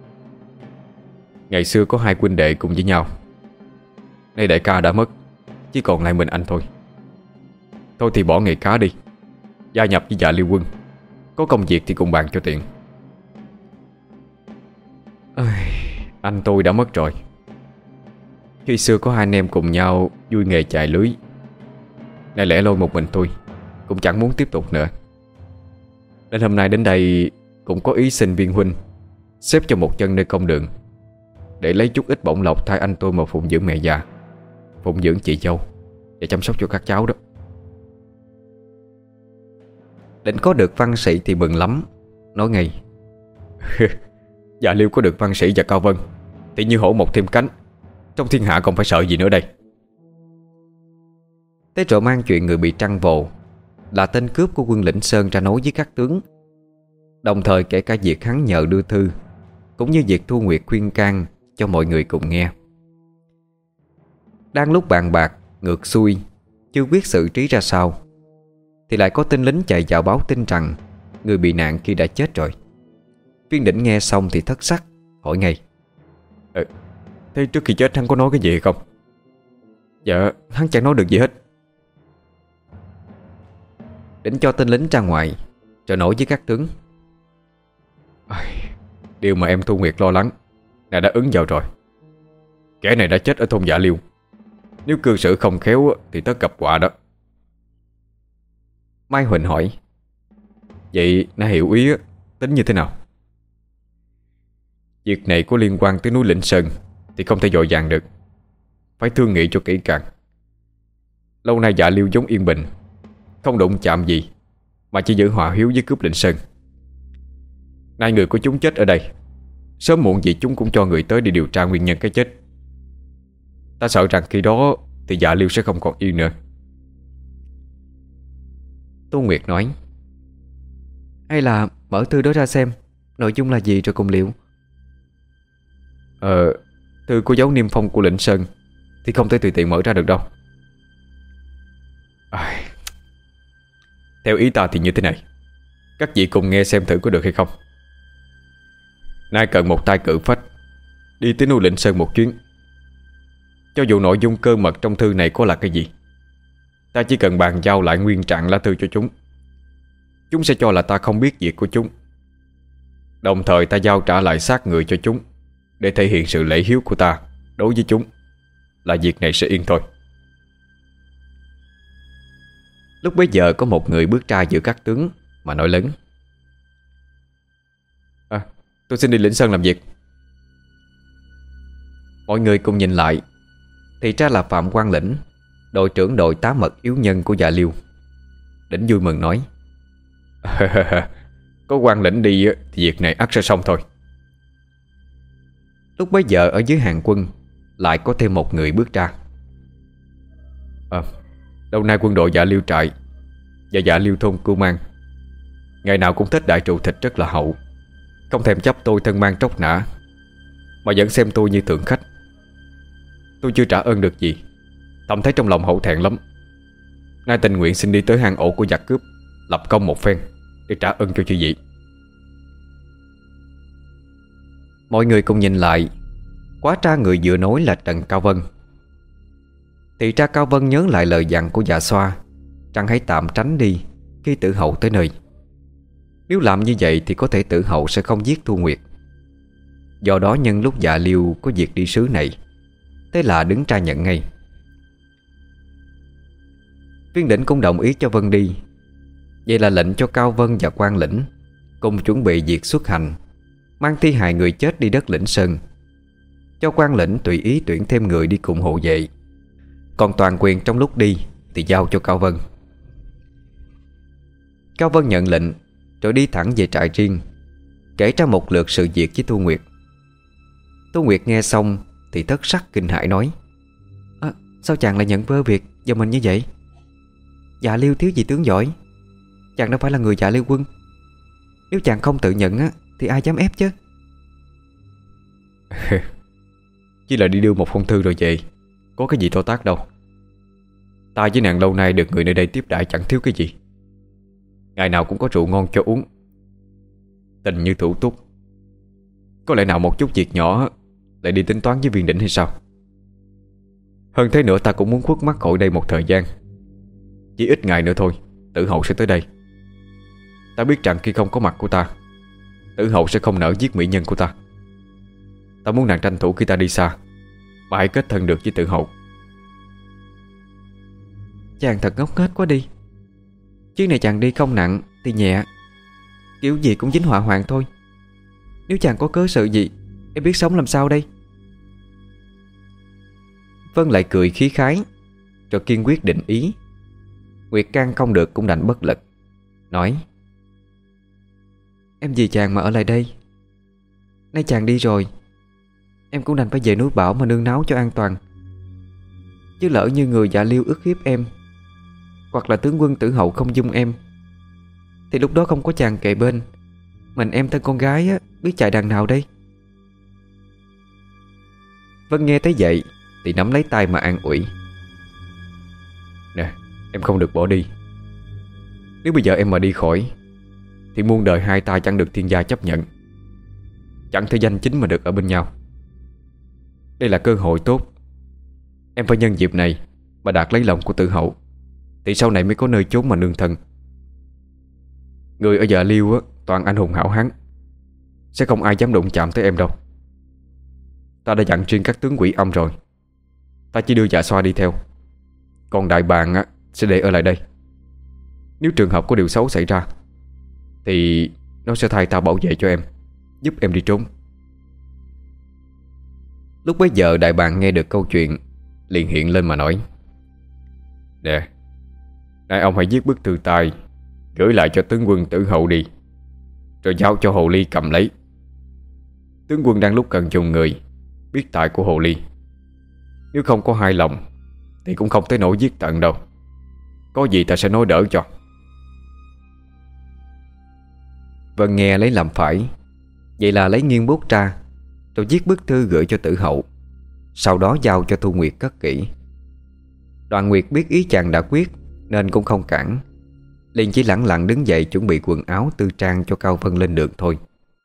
Ngày xưa có hai huynh đệ cùng với nhau, nay đại ca đã mất, chỉ còn lại mình anh thôi. Thôi thì bỏ nghề cá đi, gia nhập với Dạ Liêu quân, có công việc thì cùng bàn cho tiện. Anh tôi đã mất rồi. Khi xưa có hai anh em cùng nhau vui nghề chài lưới, nay lẻ loi một mình tôi, cũng chẳng muốn tiếp tục nữa. Nên hôm nay đến đây cũng có ý xin viên huynh xếp cho một chân nơi công đường, để lấy chút ít bổng lộc thay anh tôi mà phụng dưỡng mẹ già, phụng dưỡng chị dâu và chăm sóc cho các cháu đó. Định có được văn sĩ thì mừng lắm, nói ngay: Dạ Liêu có được văn sĩ và Cao Vân thì như hổ một thêm cánh, trong thiên hạ còn phải sợ gì nữa đây. Thế rồi mang chuyện người bị trăng vồ là tên cướp của quân Lĩnh Sơn ra nói với các tướng, đồng thời kể cả việc hắn nhờ đưa thư, cũng như việc Thu Nguyệt khuyên can cho mọi người cùng nghe. Đang lúc bàn bạc ngược xuôi, chưa biết xử trí ra sao, thì lại có tên lính chạy vào báo tin rằng người bị nạn kia đã chết rồi. Viên Đỉnh nghe xong thì thất sắc, hỏi ngay: ờ, Thế trước khi chết hắn có nói cái gì không? Dạ hắn chẳng nói được gì hết. Đỉnh cho tên lính ra ngoài, rồi nói với các tướng: Điều mà em Thu Nguyệt lo lắng là đã ứng vào rồi. Kẻ này đã chết ở thôn Dạ Liêu. Nếu cư xử không khéo thì tất gặp họa đó. Mai Huỳnh hỏi: Vậy nó hiểu ý tính như thế nào? Việc này có liên quan tới núi Lĩnh Sơn thì không thể dội vàng được, phải thương nghị cho kỹ càng. Lâu nay Dạ Liêu giống yên bình, không đụng chạm gì, mà chỉ giữ hòa hiếu với cướp Lĩnh Sơn. Nay người của chúng chết ở đây, sớm muộn gì chúng cũng cho người tới đi điều tra nguyên nhân cái chết. Ta sợ rằng khi đó thì Dạ Liêu sẽ không còn yên nữa. Tô Nguyệt nói: Hay là mở thư đó ra xem nội dung là gì rồi cùng liệu. Ờ Thư có dấu niêm phong của Lĩnh Sơn thì không thể tùy tiện mở ra được đâu. à, Theo ý ta thì như thế này, các vị cùng nghe xem thử có được hay không. Nay cần một tay cự phách đi tới núi Lĩnh Sơn một chuyến. Cho dù nội dung cơ mật trong thư này có là cái gì, ta chỉ cần bàn giao lại nguyên trạng lá thư cho chúng. Chúng sẽ cho là ta không biết việc của chúng. Đồng thời ta giao trả lại xác người cho chúng, để thể hiện sự lễ hiếu của ta đối với chúng. Là việc này sẽ yên thôi. Lúc bấy giờ có một người bước ra giữa các tướng mà nói lớn: À, tôi xin đi Lĩnh Sơn làm việc. Mọi người cùng nhìn lại, thì ra là Phạm Quang Lĩnh, đội trưởng đội tá mật yếu nhân của Dạ Liêu. Đỉnh vui mừng nói: Có Quang Lĩnh đi thì việc này ắt sẽ xong thôi. Lúc bấy giờ ở dưới hàng quân lại có thêm một người bước ra. À, lâu nay quân đội Dạ Liêu trại và Dạ Liêu thôn Cưu Mang ngày nào cũng thích đại trụ thịt rất là hậu, không thèm chấp tôi thân mang tróc nã, mà vẫn xem tôi như thượng khách. Tôi chưa trả ơn được gì, thầm thấy trong lòng hổ thẹn lắm. Nay tình nguyện xin đi tới hang ổ của giặc cướp, lập công một phen để trả ơn cho chư vị. Mọi người cùng nhìn lại, quá ra người vừa nói là Trần Cao Vân. Thì ra Cao Vân nhớ lại lời dặn của Dạ Xoa rằng hãy tạm tránh đi khi Tử Hậu tới nơi. Nếu làm như vậy thì có thể Tử Hậu sẽ không giết Thu Nguyệt. Do đó nhân lúc Dạ Liêu có việc đi sứ này, thế là đứng ra nhận ngay. Viên Đỉnh cũng đồng ý cho Vân đi. Vậy là lệnh cho Cao Vân và Quang Lĩnh cùng chuẩn bị việc xuất hành, mang thi hài người chết đi đất Lĩnh Sơn. Cho Quang Lĩnh tùy ý tuyển thêm người đi cùng hộ vệ, còn toàn quyền trong lúc đi thì giao cho Cao Vân. Cao Vân nhận lệnh rồi đi thẳng về trại riêng, kể ra một lượt sự việc với Thu Nguyệt. Thu Nguyệt nghe xong thì thất sắc kinh hãi nói: à, Sao chàng lại nhận vơ việc vào mình như vậy? Dạ Liêu thiếu gì tướng giỏi, chàng đâu phải là người Dạ Liêu quân. Nếu chàng không tự nhận á, thì ai dám ép chứ. Chỉ là đi đưa một phong thư rồi về, có cái gì to tát đâu. Ta với nàng lâu nay được người nơi đây tiếp đãi chẳng thiếu cái gì. Ngày nào cũng có rượu ngon cho uống, tình như thủ túc. Có lẽ nào một chút việc nhỏ lại đi tính toán với Viên Đỉnh hay sao? Hơn thế nữa ta cũng muốn khuất mắt khỏi đây một thời gian. Chỉ ít ngày nữa thôi Tử Hậu sẽ tới đây. Ta biết rằng khi không có mặt của ta, Tử Hậu sẽ không nỡ giết mỹ nhân của ta. Tao muốn nàng tranh thủ khi ta đi xa mà hãy kết thân được với Tử Hậu. Chàng thật ngốc nghếch quá đi. Chuyến này chàng đi không nặng thì nhẹ, kiểu gì cũng dính họa hoạn thôi. Nếu chàng có cớ sự gì, em biết sống làm sao đây? Vân lại cười khí khái, rồi kiên quyết định ý. Nguyệt can không được cũng đành bất lực, nói: Em vì chàng mà ở lại đây. Nay chàng đi rồi, em cũng đành phải về núi Bảo mà nương náu cho an toàn. Chứ lỡ như người Dạ Liêu ức hiếp em, hoặc là tướng quân Tử Hậu không dung em, thì lúc đó không có chàng kề bên, mình em thân con gái á, biết chạy đằng nào đây? Vân nghe thấy vậy thì nắm lấy tay mà an ủi: Nè, em không được bỏ đi. Nếu bây giờ em mà đi khỏi thì muôn đời hai ta chẳng được thiên gia chấp nhận, chẳng thể danh chính mà được ở bên nhau. Đây là cơ hội tốt, em phải nhân dịp này mà đạt lấy lòng của Tử Hậu, thì sau này mới có nơi chốn mà nương thân. Người ở Dạ Liêu á, toàn anh hùng hảo hán, sẽ không ai dám đụng chạm tới em đâu. Ta đã dặn riêng các tướng quỷ âm rồi, ta chỉ đưa Dạ Xoa đi theo, còn đại bàng á, sẽ để ở lại đây. Nếu trường hợp có điều xấu xảy ra thì nó sẽ thay ta bảo vệ cho em, giúp em đi trốn. Lúc bấy giờ đại bàng nghe được câu chuyện, liền hiện lên mà nói: Nè, nay ông hãy viết bức thư tay gửi lại cho tướng quân Tử Hậu đi, rồi giao cho Hồ Ly cầm lấy. Tướng quân đang lúc cần dùng người biết tài của Hồ Ly, nếu không có hài lòng thì cũng không tới nỗi giết tận đâu. Có gì ta sẽ nói đỡ cho. Vân nghe lấy làm phải, vậy là lấy nghiêng bút ra, rồi viết bức thư gửi cho Tử Hậu, sau đó giao cho Thu Nguyệt cất kỹ. Đoàn Nguyệt biết ý chàng đã quyết nên cũng không cản, liền chỉ lẳng lặng đứng dậy chuẩn bị quần áo tư trang cho Cao Vân lên đường thôi.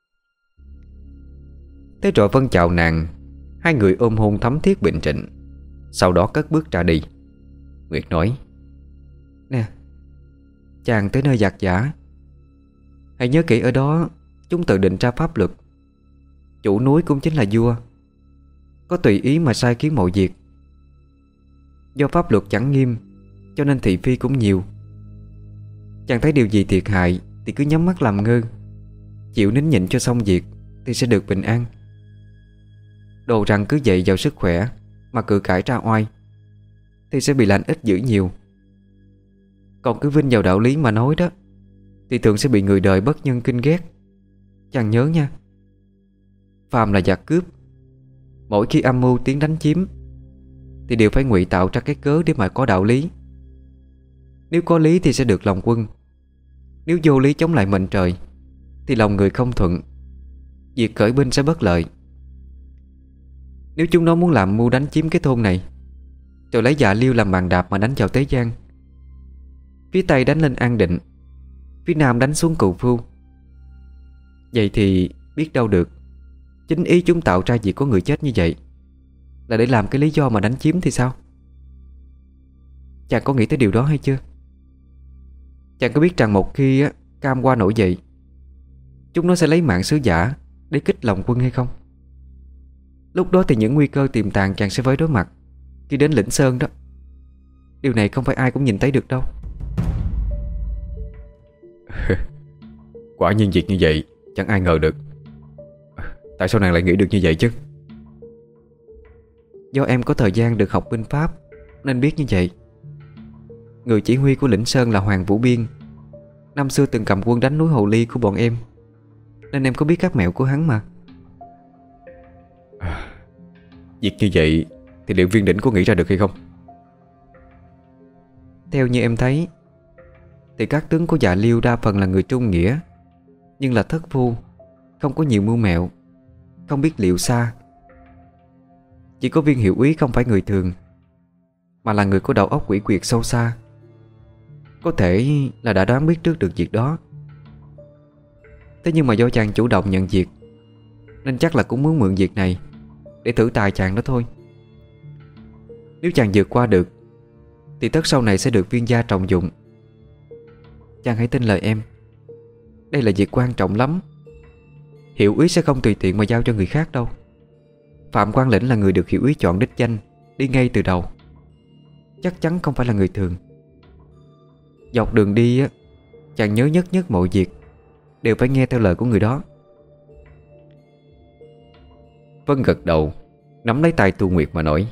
Thế rồi Vân chào nàng, hai người ôm hôn thắm thiết bình trịnh, sau đó cất bước ra đi. Nguyệt nói: Nè, chàng tới nơi giặc giả, hãy nhớ kỹ ở đó chúng tự định ra pháp luật. Chủ núi cũng chính là vua, có tùy ý mà sai khiến mọi việc. Do pháp luật chẳng nghiêm, cho nên thị phi cũng nhiều. Chàng thấy điều gì thiệt hại thì cứ nhắm mắt làm ngơ, chịu nín nhịn cho xong việc, thì sẽ được bình an. Đồ rằng cứ dậy vào sức khỏe mà cự cãi ra oai, thì sẽ bị lành ít dữ nhiều. Còn cứ vinh vào đạo lý mà nói đó, thì thường sẽ bị người đời bất nhân kinh ghét. Chàng nhớ nha, phàm là giặc cướp, mỗi khi âm mưu tiến đánh chiếm thì đều phải ngụy tạo ra cái cớ để mà có đạo lý. Nếu có lý thì sẽ được lòng quân, nếu vô lý chống lại mệnh trời thì lòng người không thuận, việc khởi binh sẽ bất lợi. Nếu chúng nó muốn làm mưu đánh chiếm cái thôn này, rồi lấy Dạ Liêu làm bàn đạp mà đánh vào Tế Giang, phía Tây đánh lên An Định, phía Nam đánh xuống Cù Phu, vậy thì biết đâu được chính ý chúng tạo ra việc có người chết như vậy là để làm cái lý do mà đánh chiếm thì sao? Chàng có nghĩ tới điều đó hay chưa? Chàng có biết rằng một khi á, Cam Qua nổi dậy, chúng nó sẽ lấy mạng sứ giả để kích lòng quân hay không? Lúc đó thì những nguy cơ tiềm tàng chàng sẽ phải đối mặt khi đến Lĩnh Sơn đó. Điều này không phải ai cũng nhìn thấy được đâu. Quả nhiên việc như vậy chẳng ai ngờ được. Tại sao nàng lại nghĩ được như vậy chứ? Do em có thời gian được học binh pháp nên biết như vậy. Người chỉ huy của Lĩnh Sơn là Hoàng Vũ Biên, năm xưa từng cầm quân đánh núi Hồ Ly của bọn em, nên em có biết các mẹo của hắn mà. à, Việc như vậy thì liệu Viên Đỉnh có nghĩ ra được hay không? Theo như em thấy thì các tướng của Dạ Liêu đa phần là người trung nghĩa, nhưng là thất phu, không có nhiều mưu mẹo, không biết liệu xa. Chỉ có Viên hiệu úy không phải người thường, mà là người có đầu óc quỷ quyệt sâu xa, có thể là đã đoán biết trước được việc đó. Thế nhưng mà do chàng chủ động nhận việc, nên chắc là cũng muốn mượn việc này để thử tài chàng đó thôi. Nếu chàng vượt qua được thì tất sau này sẽ được Viên gia trọng dụng. Chàng hãy tin lời em, đây là việc quan trọng lắm. Hiệu úy sẽ không tùy tiện mà giao cho người khác đâu. Phạm Quang Lĩnh là người được Hiểu Ý chọn đích danh đi ngay từ đầu. Chắc chắn không phải là người thường. Dọc đường đi á, chàng nhớ nhất nhất mọi việc đều phải nghe theo lời của người đó. Vân gật đầu, nắm lấy tay Thu Nguyệt mà nói: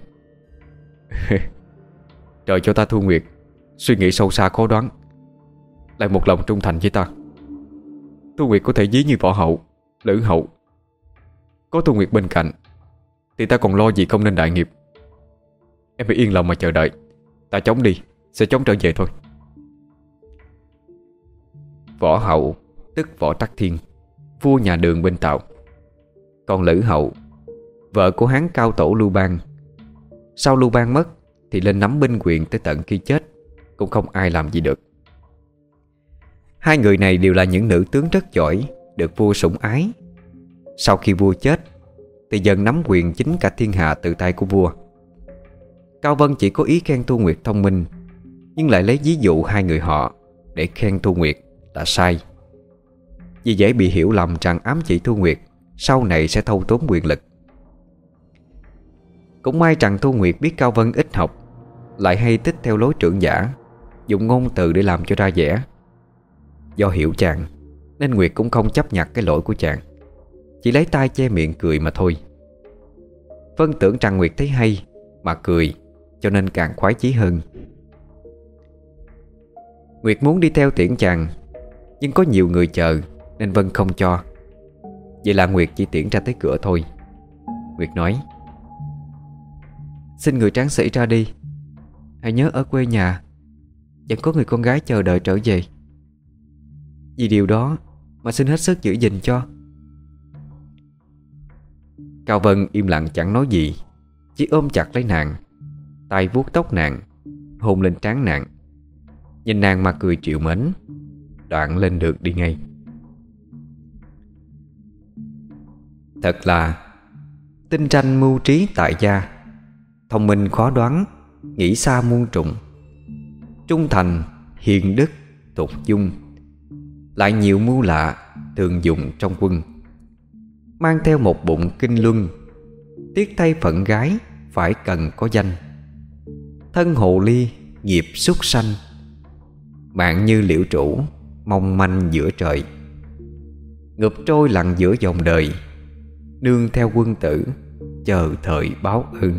Trời cho ta Thu Nguyệt suy nghĩ sâu xa khó đoán, lại một lòng trung thành với ta. Thu Nguyệt có thể ví như võ hậu, lữ hậu. Có Thu Nguyệt bên cạnh thì ta còn lo gì không nên đại nghiệp. Em phải yên lòng mà chờ đợi. Ta chống đi sẽ chống trở về thôi. Võ hậu tức Võ Tắc Thiên, vua nhà Đường bên Tào. Còn Lữ hậu, vợ của Hán cao tổ Lưu Bang. Sau Lưu Bang mất thì lên nắm binh quyền tới tận khi chết, cũng không ai làm gì được. Hai người này đều là những nữ tướng rất giỏi, được vua sủng ái. Sau khi vua chết thì dần nắm quyền chính cả thiên hạ từ tay của vua. Cao Vân chỉ có ý khen Thu Nguyệt thông minh, nhưng lại lấy ví dụ hai người họ để khen Thu Nguyệt là sai, vì dễ bị hiểu lầm rằng ám chỉ Thu Nguyệt sau này sẽ thâu tóm quyền lực. Cũng may rằng Thu Nguyệt biết Cao Vân ít học, lại hay tích theo lối trưởng giả, dùng ngôn từ để làm cho ra vẻ. Do hiểu chàng nên Nguyệt cũng không chấp nhặt cái lỗi của chàng, chỉ lấy tay che miệng cười mà thôi. Vân tưởng rằng Nguyệt thấy hay mà cười, cho nên càng khoái chí hơn. Nguyệt muốn đi theo tiễn chàng, nhưng có nhiều người chờ nên Vân không cho. Vậy là Nguyệt chỉ tiễn ra tới cửa thôi. Nguyệt nói: Xin người tráng sĩ ra đi, hãy nhớ ở quê nhà vẫn có người con gái chờ đợi trở về. Vì điều đó mà xin hết sức giữ gìn cho. Cao Vân im lặng chẳng nói gì, chỉ ôm chặt lấy nàng, tay vuốt tóc nàng, hôn lên trán nàng, nhìn nàng mà cười trìu mến. Đoạn lên đường đi ngay. Thật là tinh tranh mưu trí tại gia, thông minh khó đoán, nghĩ xa muôn trùng. Trung thành, hiền đức, tục dung, lại nhiều mưu lạ, thường dùng trong quân. Mang theo một bụng kinh luân, tiếc thay phận gái, phải cần có danh. Thân hồ ly, nghiệp súc sanh, mạng như liễu trụ, mong manh giữa trời. Ngập trôi lặng giữa dòng đời, nương theo quân tử, chờ thời báo ơn.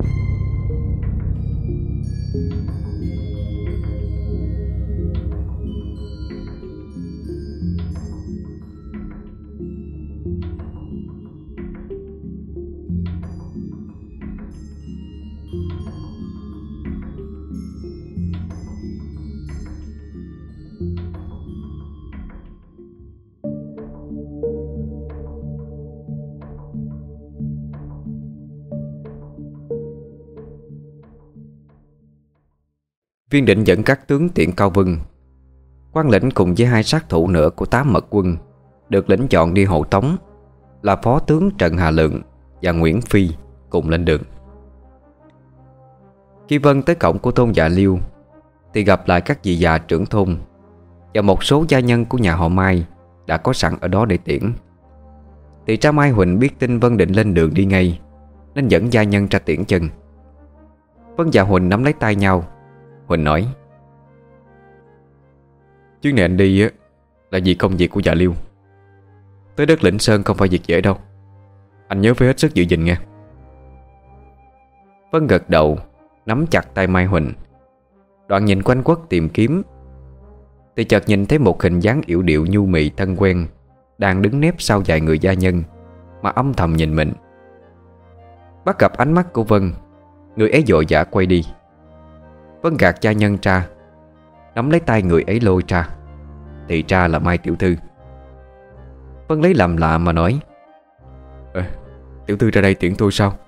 Viên Định dẫn các tướng tiễn Cao Vân. Quang Lĩnh cùng với hai sát thủ nữa của Tám Mật Quân được lĩnh chọn đi hộ tống là phó tướng Trần Hà Lượng và Nguyễn Phi cùng lên đường. Khi Vân tới cổng của thôn Dạ Liêu thì gặp lại các vị già trưởng thôn và một số gia nhân của nhà họ Mai đã có sẵn ở đó để tiễn. Thì cha Mai Huỳnh biết tin Vân định lên đường đi ngay, nên dẫn gia nhân ra tiễn chân. Vân và Huỳnh nắm lấy tay nhau. Huỳnh nói: Chuyến này anh đi á là vì công việc của Dạ Liêu. Tới đất Lĩnh Sơn không phải việc dễ đâu, anh nhớ phải hết sức giữ gìn nghe. Vân gật đầu, nắm chặt tay Mai Huỳnh. Đoạn nhìn quanh quất tìm kiếm, thì chợt nhìn thấy một hình dáng yểu điệu nhu mì thân quen đang đứng nép sau vài người gia nhân mà âm thầm nhìn mình. Bắt gặp ánh mắt của Vân, người ấy vội vã quay đi. Vân gạt gia nhân ra, nắm lấy tay người ấy lôi ra, thì ra là Mai tiểu thư. Vân lấy làm lạ mà nói: à, Tiểu thư ra đây tiễn tôi sao?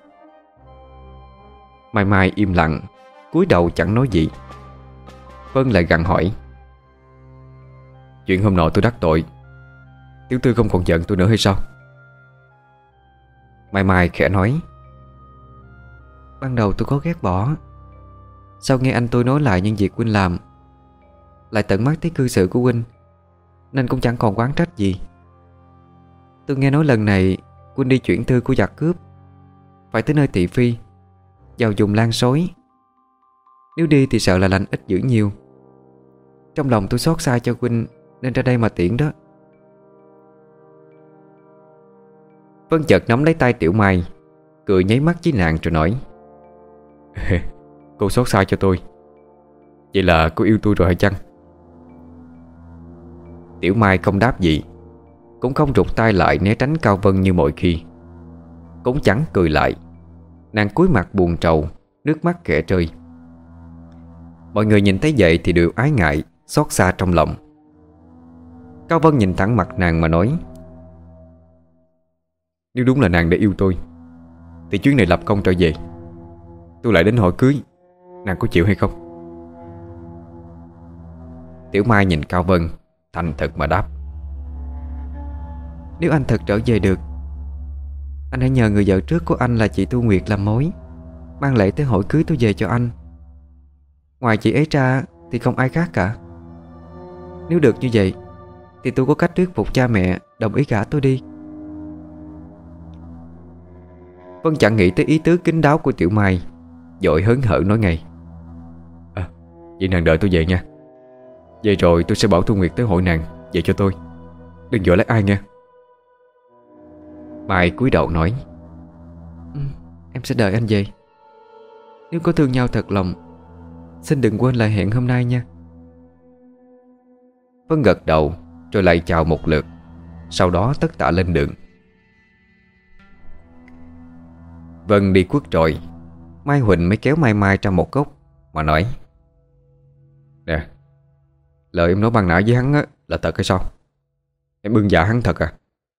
Mai Mai im lặng, cúi đầu chẳng nói gì. Vân lại gặng hỏi: Chuyện hôm nọ tôi đắc tội, tiểu thư không còn giận tôi nữa hay sao? Mai Mai khẽ nói: Ban đầu tôi có ghét bỏ, sau nghe anh tôi nói lại những việc huynh làm, lại tận mắt thấy cư xử của huynh, nên cũng chẳng còn oán trách gì. Tôi nghe nói lần này huynh đi chuyển thư của giặc cướp, phải tới nơi thị phi, vào vùng lan sói. Nếu đi thì sợ là lành ít dữ nhiều. Trong lòng tôi xót xa cho huynh nên ra đây mà tiễn đó. Vân chợt nắm lấy tay Tiểu Mai, cười nháy mắt với nàng rồi nói: Cô xót xa cho tôi, vậy là cô yêu tôi rồi hay chăng? Tiểu Mai không đáp gì, cũng không rụt tay lại né tránh Cao Vân như mọi khi, cũng chẳng cười lại. Nàng cúi mặt buồn trầu, nước mắt khẽ rơi. Mọi người nhìn thấy vậy thì đều ái ngại, xót xa trong lòng. Cao Vân nhìn thẳng mặt nàng mà nói: Nếu đúng là nàng đã yêu tôi thì chuyến này lập công trở về, tôi lại đến hỏi cưới, nàng có chịu hay không? Tiểu Mai nhìn Cao Vân, thành thật mà đáp: Nếu anh thật trở về được, anh hãy nhờ người vợ trước của anh là chị Thu Nguyệt làm mối, mang lễ tới hỏi cưới tôi về cho anh. Ngoài chị ấy ra thì không ai khác cả. Nếu được như vậy thì tôi có cách thuyết phục cha mẹ đồng ý gả tôi đi. Vân chẳng nghĩ tới ý tứ kín đáo của Tiểu Mai, vội hớn hở nói ngay: À, vậy nàng đợi tôi về nha. Về rồi tôi sẽ bảo Thu Nguyệt tới hội nàng về cho tôi, đừng vội lấy ai nha. Mai cúi đầu nói: ừ, Em sẽ đợi anh về. Nếu có thương nhau thật lòng, xin đừng quên lời hẹn hôm nay nha. Vân gật đầu rồi lại chào một lượt, sau đó tất tả lên đường. Vân đi khuất rồi, Mai Huỳnh mới kéo Mai Mai ra một góc mà nói: Nè, lời em nói ban nãy với hắn á, là thật hay sao? Em bưng dạ hắn thật à?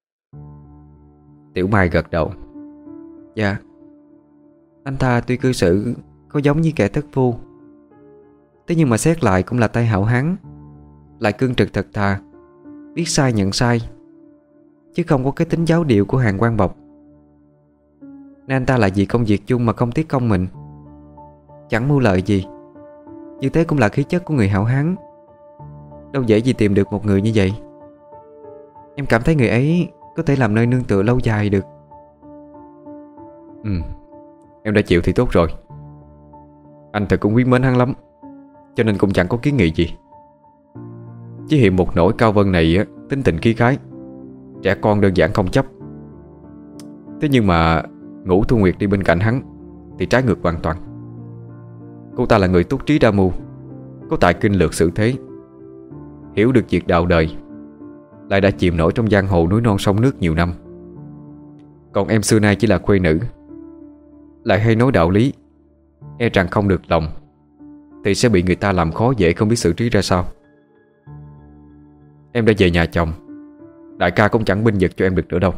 Tiểu Mai gật đầu: Dạ. Anh ta tuy cư xử có giống như kẻ thất phu, thế nhưng mà xét lại cũng là tay hảo hán, lại cương trực thật thà, biết sai nhận sai, chứ không có cái tính giáo điệu của hàng quan bộc. Nên anh ta lại vì công việc chung mà không tiếc công mình, chẳng mưu lợi gì. Như thế cũng là khí chất của người hảo hán, đâu dễ gì tìm được một người như vậy. Em cảm thấy người ấy có thể làm nơi nương tựa lâu dài được. Ừ, em đã chịu thì tốt rồi. Anh thật cũng quý mến hắn lắm, cho nên cũng chẳng có kiến nghị gì. Chỉ hiện một nỗi Cao Vân này á, tính tình khí khái, trẻ con đơn giản không chấp. Thế nhưng mà Ngũ Thu Nguyệt đi bên cạnh hắn thì trái ngược hoàn toàn. Cô ta là người túc trí đa mưu, có tài kinh lược sự thế, hiểu được việc đạo đời, lại đã chìm nổi trong giang hồ núi non sông nước nhiều năm. Còn em xưa nay chỉ là khuê nữ, lại hay nói đạo lý, e rằng không được lòng thì sẽ bị người ta làm khó dễ không biết xử trí ra sao. Em đã về nhà chồng, đại ca cũng chẳng binh vực cho em được nữa đâu.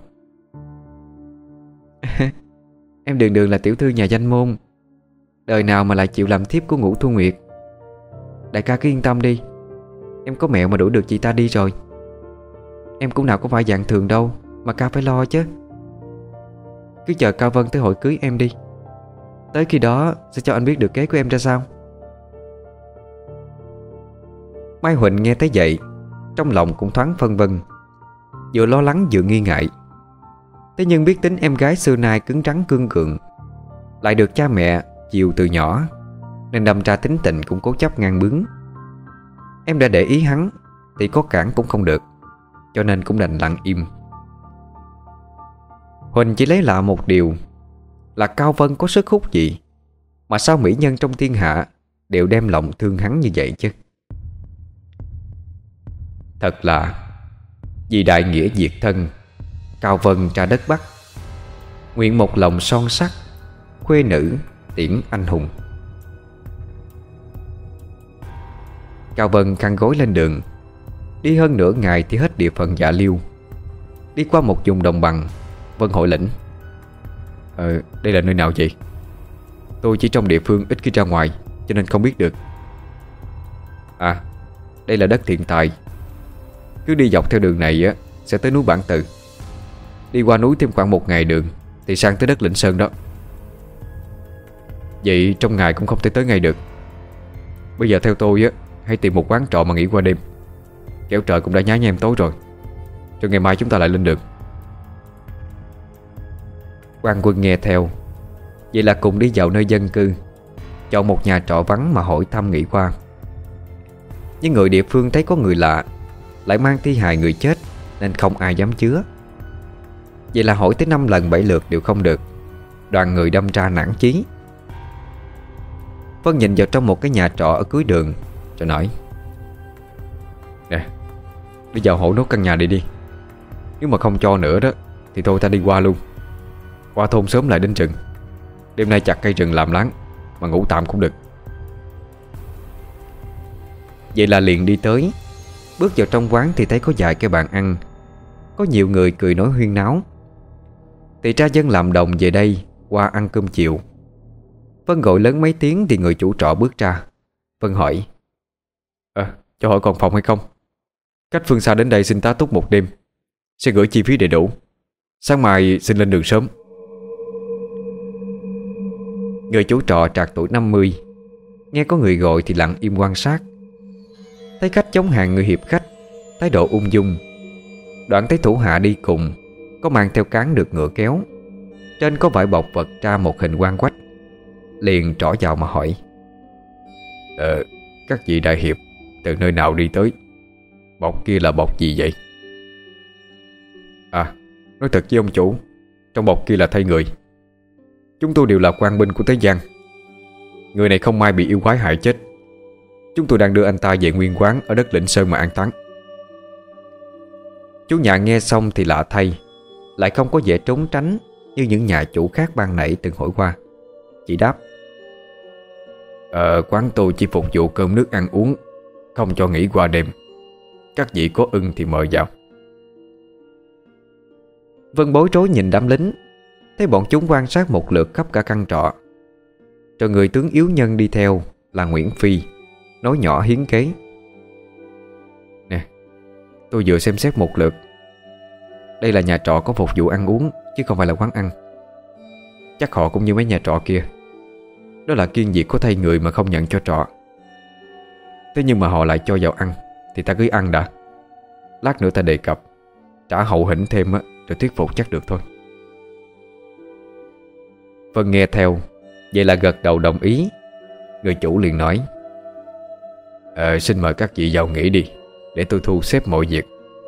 Em đường đường là tiểu thư nhà danh môn, đời nào mà lại chịu làm thiếp của Ngũ Thu Nguyệt. Đại ca cứ yên tâm đi, em có mẹo mà đuổi được chị ta đi rồi. Em cũng nào có phải dạng thường đâu mà ca phải lo chứ. Cứ chờ Cao Vân tới hội cưới em đi, tới khi đó sẽ cho anh biết được kế của em ra sao. Mai Huỳnh nghe thấy vậy, trong lòng cũng thoáng phân vân, vừa lo lắng vừa nghi ngại. Thế nhưng biết tính em gái xưa nay cứng rắn cương cường, lại được cha mẹ chiều từ nhỏ, nên đâm ra tính tình cũng cố chấp ngang bướng. Em đã để ý hắn thì có cản cũng không được, cho nên cũng đành lặng im. Huỳnh chỉ lấy lạ một điều là Cao Vân có sức hút gì mà sao mỹ nhân trong thiên hạ đều đem lòng thương hắn như vậy chứ. Thật là vì đại nghĩa diệt thân, Cao Vân ra đất Bắc, nguyện một lòng son sắt, khuê nữ tiễn anh hùng. Cao Vân khăn gối lên đường, đi hơn nửa ngày thì hết địa phận Dạ Liêu, đi qua một vùng đồng bằng. Vân hỏi lĩnh: Ờ, đây là nơi nào vậy? Tôi chỉ trong địa phương ít khi ra ngoài, cho nên không biết được. À, đây là đất Thiện Tài. Cứ đi dọc theo đường này á, sẽ tới núi Bản Từ. Đi qua núi thêm khoảng một ngày đường thì sang tới đất Lĩnh Sơn đó. Vậy trong ngày cũng không thể tới ngay được. Bây giờ theo tôi á, hãy tìm một quán trọ mà nghỉ qua đêm, kẻo trời cũng đã nhá nhem tối rồi, rồi ngày mai chúng ta lại lên đường. Quan Quân nghe theo Vậy là cùng đi vào nơi dân cư, chọn một nhà trọ vắng mà hỏi thăm nghỉ qua. Nhưng người địa phương thấy có người lạ, lại mang thi hài người chết, nên không ai dám chứa. Vậy là hỏi tới năm lần bảy lượt đều không được. Đoàn người đâm ra nản chí. Vân nhìn vào trong một cái nhà trọ ở cuối đường rồi nói: "Nè, đi vào hộ nốt căn nhà này đi. Nếu mà không cho nữa đó thì thôi ta đi qua luôn. Qua thôn sớm lại đến rừng. Đêm nay chặt cây rừng làm láng, mà ngủ tạm cũng được." Vậy là liền đi tới. Bước vào trong quán thì thấy có vài cái bàn ăn, có nhiều người cười nói huyên náo. Thì ra dân làm đồng về đây qua ăn cơm chiều. Vân gọi lớn mấy tiếng thì người chủ trọ bước ra. Vân hỏi: "À, cho hỏi còn phòng hay không? Cách phương xa đến đây xin tá túc một đêm, sẽ gửi chi phí đầy đủ. Sáng mai xin lên đường sớm." Người chủ trọ trạc tuổi năm mươi, nghe có người gọi thì lặng im quan sát. Thấy khách chống hàng người hiệp khách, thái độ ung dung. Đoạn thấy thủ hạ đi cùng, có mang theo cán được ngựa kéo, trên có vải bọc vật ra một hình quan quách. Liền trỏ vào mà hỏi: Ờ, các vị đại hiệp từ nơi nào đi tới? Bọc kia là bọc gì vậy?" "À, nói thật với ông chủ, trong bọc kia là thay người. Chúng tôi đều là quan binh của Thế Gian. Người này không may bị yêu quái hại chết. Chúng tôi đang đưa anh ta về nguyên quán ở đất Lĩnh Sơn mà an táng." Chú Nhạn nghe xong thì lạ thay, lại không có vẻ trốn tránh như những nhà chủ khác ban nãy từng hỏi qua. Chỉ đáp: Ờ, quán tôi chỉ phục vụ cơm nước ăn uống, không cho nghỉ qua đêm. Các vị có ưng thì mời vào." Vân bối rối nhìn đám lính, thấy bọn chúng quan sát một lượt khắp cả căn trọ. Rồi người tướng yếu nhân đi theo là Nguyễn Phi nói nhỏ hiến kế: "Nè, tôi vừa xem xét một lượt. Đây là nhà trọ có phục vụ ăn uống, chứ không phải là quán ăn. Chắc họ cũng như mấy nhà trọ kia, đó là kiêng việc có thay người mà không nhận cho trọ. Thế nhưng mà họ lại cho vào ăn, thì ta cứ ăn đã. Lát nữa ta đề cập, trả hậu hĩnh thêm á, rồi thuyết phục chắc được thôi." Vân nghe theo, vậy là gật đầu đồng ý. Người chủ liền nói: Ờ, xin mời các vị vào nghỉ đi, để tôi thu xếp mọi việc."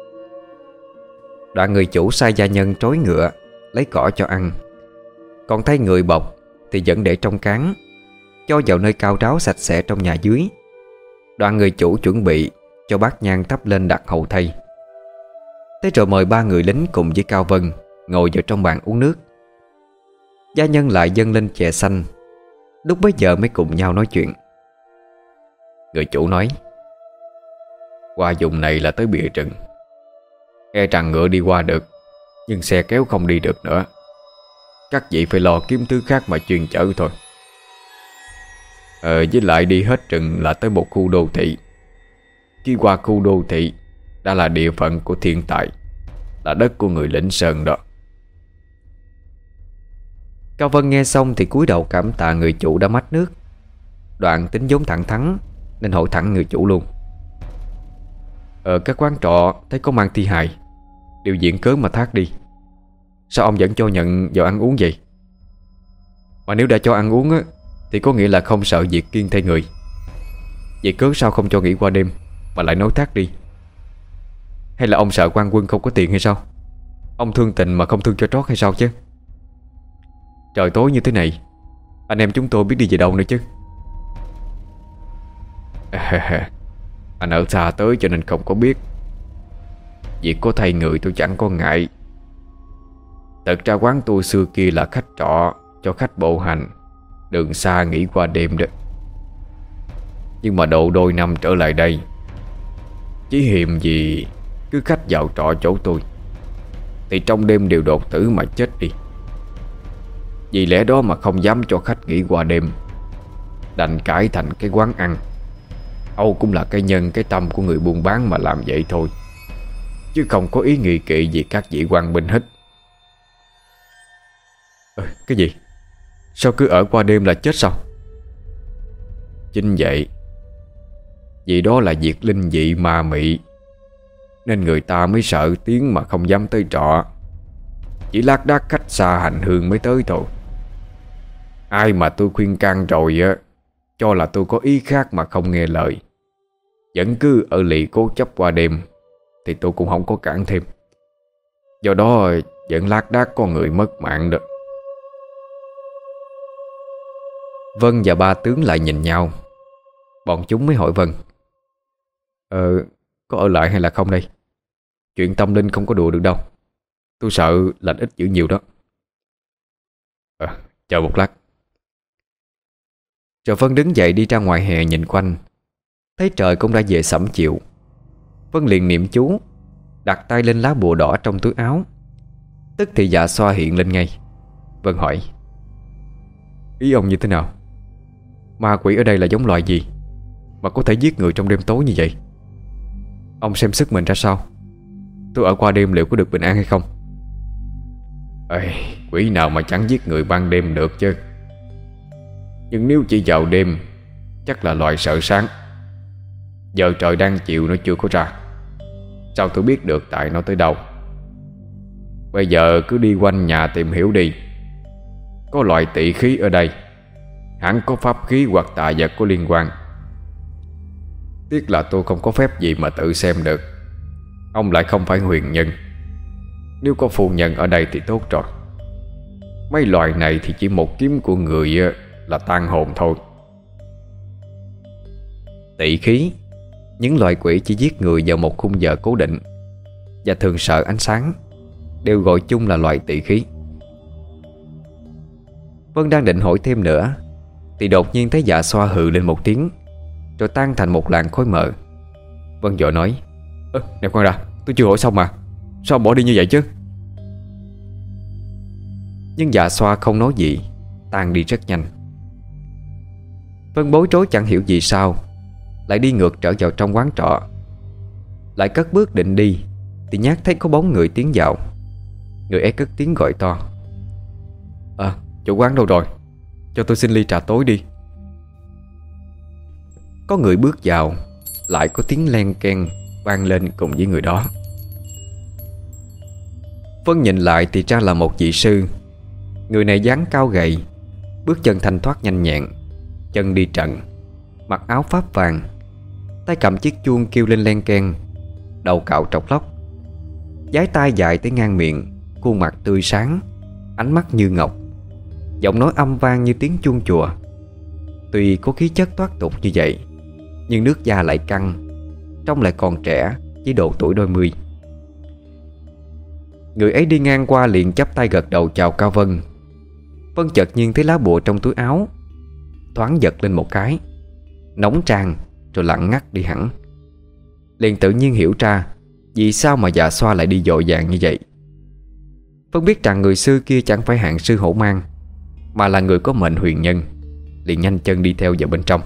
Đoạn người chủ sai gia nhân trối ngựa, lấy cỏ cho ăn. Còn thay người bọc thì vẫn để trong cán, cho vào nơi cao ráo sạch sẽ trong nhà dưới. Đoạn người chủ chuẩn bị cho bát nhang thắp lên đặt hậu thay. Thế rồi mời ba người lính cùng với Cao Vân ngồi vào trong bàn uống nước. Gia nhân lại dâng lên chè xanh. Lúc bấy giờ mới cùng nhau nói chuyện. Người chủ nói: Qua vùng này là tới bìa rừng. Nghe rằng ngựa đi qua được, nhưng xe kéo không đi được nữa. Các vị phải lo kiếm thứ khác mà chuyên chở thôi. Ờ, với lại đi hết rừng là tới một khu đô thị. Khi qua khu đô thị đã là địa phận của thiên tài, là đất của người Lĩnh Sơn đó. Cao Vân nghe xong thì cúi đầu cảm tạ người chủ đã mách nước. Đoạn tính vốn thẳng thắn nên hỏi thẳng người chủ luôn: Ờ, các quán trọ thấy có mang thi hài, điều diện cớ mà thác đi. Sao ông vẫn cho nhận vào ăn uống vậy? Mà nếu đã cho ăn uống á, thì có nghĩa là không sợ việc kiêng thay người. Vậy cớ sao không cho nghỉ qua đêm mà lại nói thác đi? Hay là ông sợ quan quân không có tiền hay sao? Ông thương tình mà không thương cho trót hay sao chứ? Trời tối như thế này, anh em chúng tôi biết đi về đâu nữa chứ? Anh ở xa tới cho nên không có biết. Việc có thay người tôi chẳng có ngại. Thật ra quán tôi xưa kia là khách trọ cho khách bộ hành, đường xa nghỉ qua đêm đó. Nhưng mà độ đôi năm trở lại đây, chỉ hiềm gì cứ khách vào trọ chỗ tôi thì trong đêm đều đột tử mà chết đi. Vì lẽ đó mà không dám cho khách nghỉ qua đêm, đành cải thành cái quán ăn. Âu cũng là cái nhân cái tâm của người buôn bán mà làm vậy thôi, chứ không có ý nghi kỵ gì các vị quan binh hết. Ờ, cái gì? Sao cứ ở qua đêm là chết sao? Chính vậy. Vì đó là việc linh dị ma mị, nên người ta mới sợ tiếng mà không dám tới trọ. Chỉ lác đác khách xa hành hương mới tới thôi. Ai mà tôi khuyên can rồi á, cho là tôi có ý khác mà không nghe lời, vẫn cứ ở lì cố chấp qua đêm, thì tôi cũng không có cản thêm. Do đó vẫn lác đác có người mất mạng được. Vân và ba tướng lại nhìn nhau. Bọn chúng mới hỏi Vân: Ờ, có ở lại hay là không đây? Chuyện tâm linh không có đùa được đâu. Tôi sợ lành ít dữ nhiều đó. Ờ, chờ một lát. Rồi Vân đứng dậy đi ra ngoài hè nhìn quanh. Thấy trời cũng đã về sẩm chiều. Vân liền niệm chú, đặt tay lên lá bùa đỏ trong túi áo. Tức thì Dạ Xoa hiện lên ngay. Vân hỏi: Ý ông như thế nào? Ma quỷ ở đây là giống loài gì mà có thể giết người trong đêm tối như vậy? Ông xem sức mình ra sao? Tôi ở qua đêm liệu có được bình an hay không? Ê, quỷ nào mà chẳng giết người ban đêm được chứ. Nhưng nếu chỉ vào đêm, chắc là loài sợ sáng. Giờ trời đang chiều nó chưa có ra, sao tôi biết được tại nó tới đâu? Bây giờ cứ đi quanh nhà tìm hiểu đi. Có loại tỵ khí ở đây, hẳn có pháp khí hoặc tà vật có liên quan. Tiếc là tôi không có phép gì mà tự xem được. Ông lại không phải huyền nhân. Nếu có phu nhân ở đây thì tốt rồi. Mấy loài này thì chỉ một kiếm của người là tan hồn thôi. Tỵ khí, những loài quỷ chỉ giết người vào một khung giờ cố định và thường sợ ánh sáng, đều gọi chung là loài tỵ khí. Vân đang định hỏi thêm nữa thì đột nhiên thấy Dạ Xoa hừ lên một tiếng, rồi tan thành một làn khói mờ. Vân vội nói: Ơ, nè khoan đã, tôi chưa hỏi xong mà. Sao bỏ đi như vậy chứ? Nhưng Dạ Xoa không nói gì, tan đi rất nhanh. Vân bối rối chẳng hiểu vì sao lại đi ngược trở vào trong quán trọ. Lại cất bước định đi thì nhát thấy có bóng người tiến vào. Người ấy cất tiếng gọi to: À, chủ quán đâu rồi? Cho tôi xin ly trà tối đi. Có người bước vào, lại có tiếng len keng vang lên cùng với người đó. Vân nhìn lại thì ra là một vị sư. Người này dáng cao gầy, bước chân thanh thoát nhanh nhẹn, chân đi trận, mặc áo pháp vàng, tay cầm chiếc chuông kêu lên len keng, đầu cạo trọc lóc, dái tai dài tới ngang miệng, khuôn mặt tươi sáng, ánh mắt như ngọc, giọng nói âm vang như tiếng chuông chùa. Tuy có khí chất thoát tục như vậy, nhưng nước da lại căng, trông lại còn trẻ, chỉ độ tuổi đôi mươi. Người ấy đi ngang qua liền chắp tay gật đầu chào Cao Vân. Vân chợt nhiên thấy lá bùa trong túi áo, thoáng giật lên một cái, nóng tràn rồi lặng ngắt đi hẳn. Liền tự nhiên hiểu ra vì sao mà Dạ Xoa lại đi vội vàng như vậy. Vân biết rằng người sư kia chẳng phải hạng sư hổ mang, mà là người có mệnh huyền nhân, liền nhanh chân đi theo vào bên trong.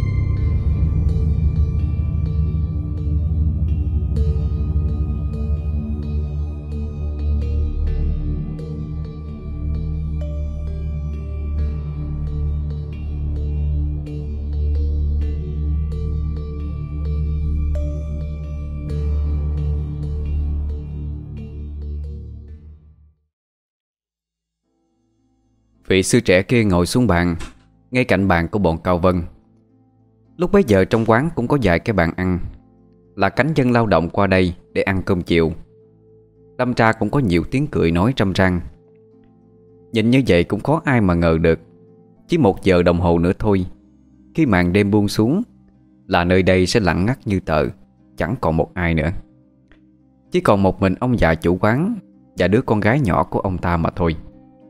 Vị sư trẻ kia ngồi xuống bàn ngay cạnh bàn của bọn Cao Vân. Lúc bấy giờ trong quán cũng có vài cái bàn ăn, là cánh dân lao động qua đây để ăn cơm chiều. Đâm ra cũng có nhiều tiếng cười nói râm ran. Nhìn như vậy cũng có ai mà ngờ được, chỉ một giờ đồng hồ nữa thôi, khi màn đêm buông xuống, là nơi đây sẽ lặng ngắt như tờ, chẳng còn một ai nữa. Chỉ còn một mình ông già chủ quán và đứa con gái nhỏ của ông ta mà thôi.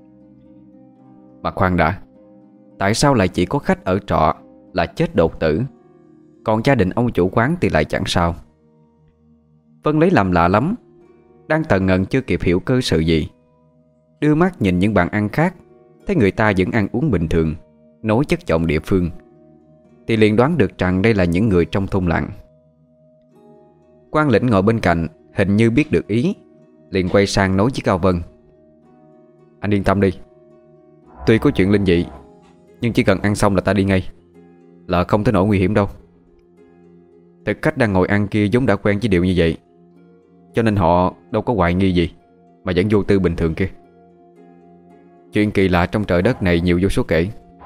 Mà khoan đã, tại sao lại chỉ có khách ở trọ là chết đột tử, còn gia đình ông chủ quán thì lại chẳng sao? Vân lấy làm lạ lắm, đang tần ngần chưa kịp hiểu cơ sự gì, đưa mắt nhìn những bàn ăn khác, thấy người ta vẫn ăn uống bình thường, nối chất giọng địa phương, thì liền đoán được rằng đây là những người trong thôn làng. Quan lĩnh ngồi bên cạnh hình như biết được ý, liền quay sang nói với Cao Vân: Anh yên tâm đi, tuy có chuyện linh dị, nhưng chỉ cần ăn xong là ta đi ngay, là không tới nỗi nguy hiểm đâu. Thực khách đang ngồi ăn kia vốn đã quen với điều như vậy, cho nên họ đâu có hoài nghi gì, mà vẫn vô tư bình thường kia. Chuyện kỳ lạ trong trời đất này nhiều vô số kể,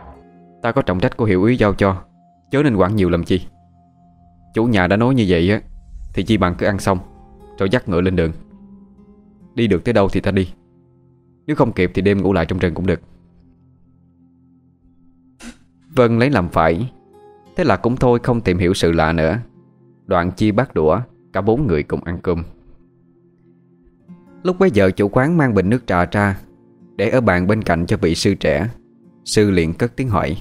Ta có trọng trách của hiệu úy giao cho, chớ nên quản nhiều làm chi. Chủ nhà đã nói như vậy á, thì chi bằng cứ ăn xong rồi dắt ngựa lên đường. Đi được tới đâu thì ta đi, nếu không kịp thì đêm ngủ lại trong rừng cũng được. Vân lấy làm phải. Thế là cũng thôi, không tìm hiểu sự lạ nữa. Đoạn chia bát đũa, cả bốn người cùng ăn cơm. Lúc bấy giờ chủ quán mang bình nước trà ra để ở bàn bên cạnh cho vị sư trẻ. Sư liền cất tiếng hỏi: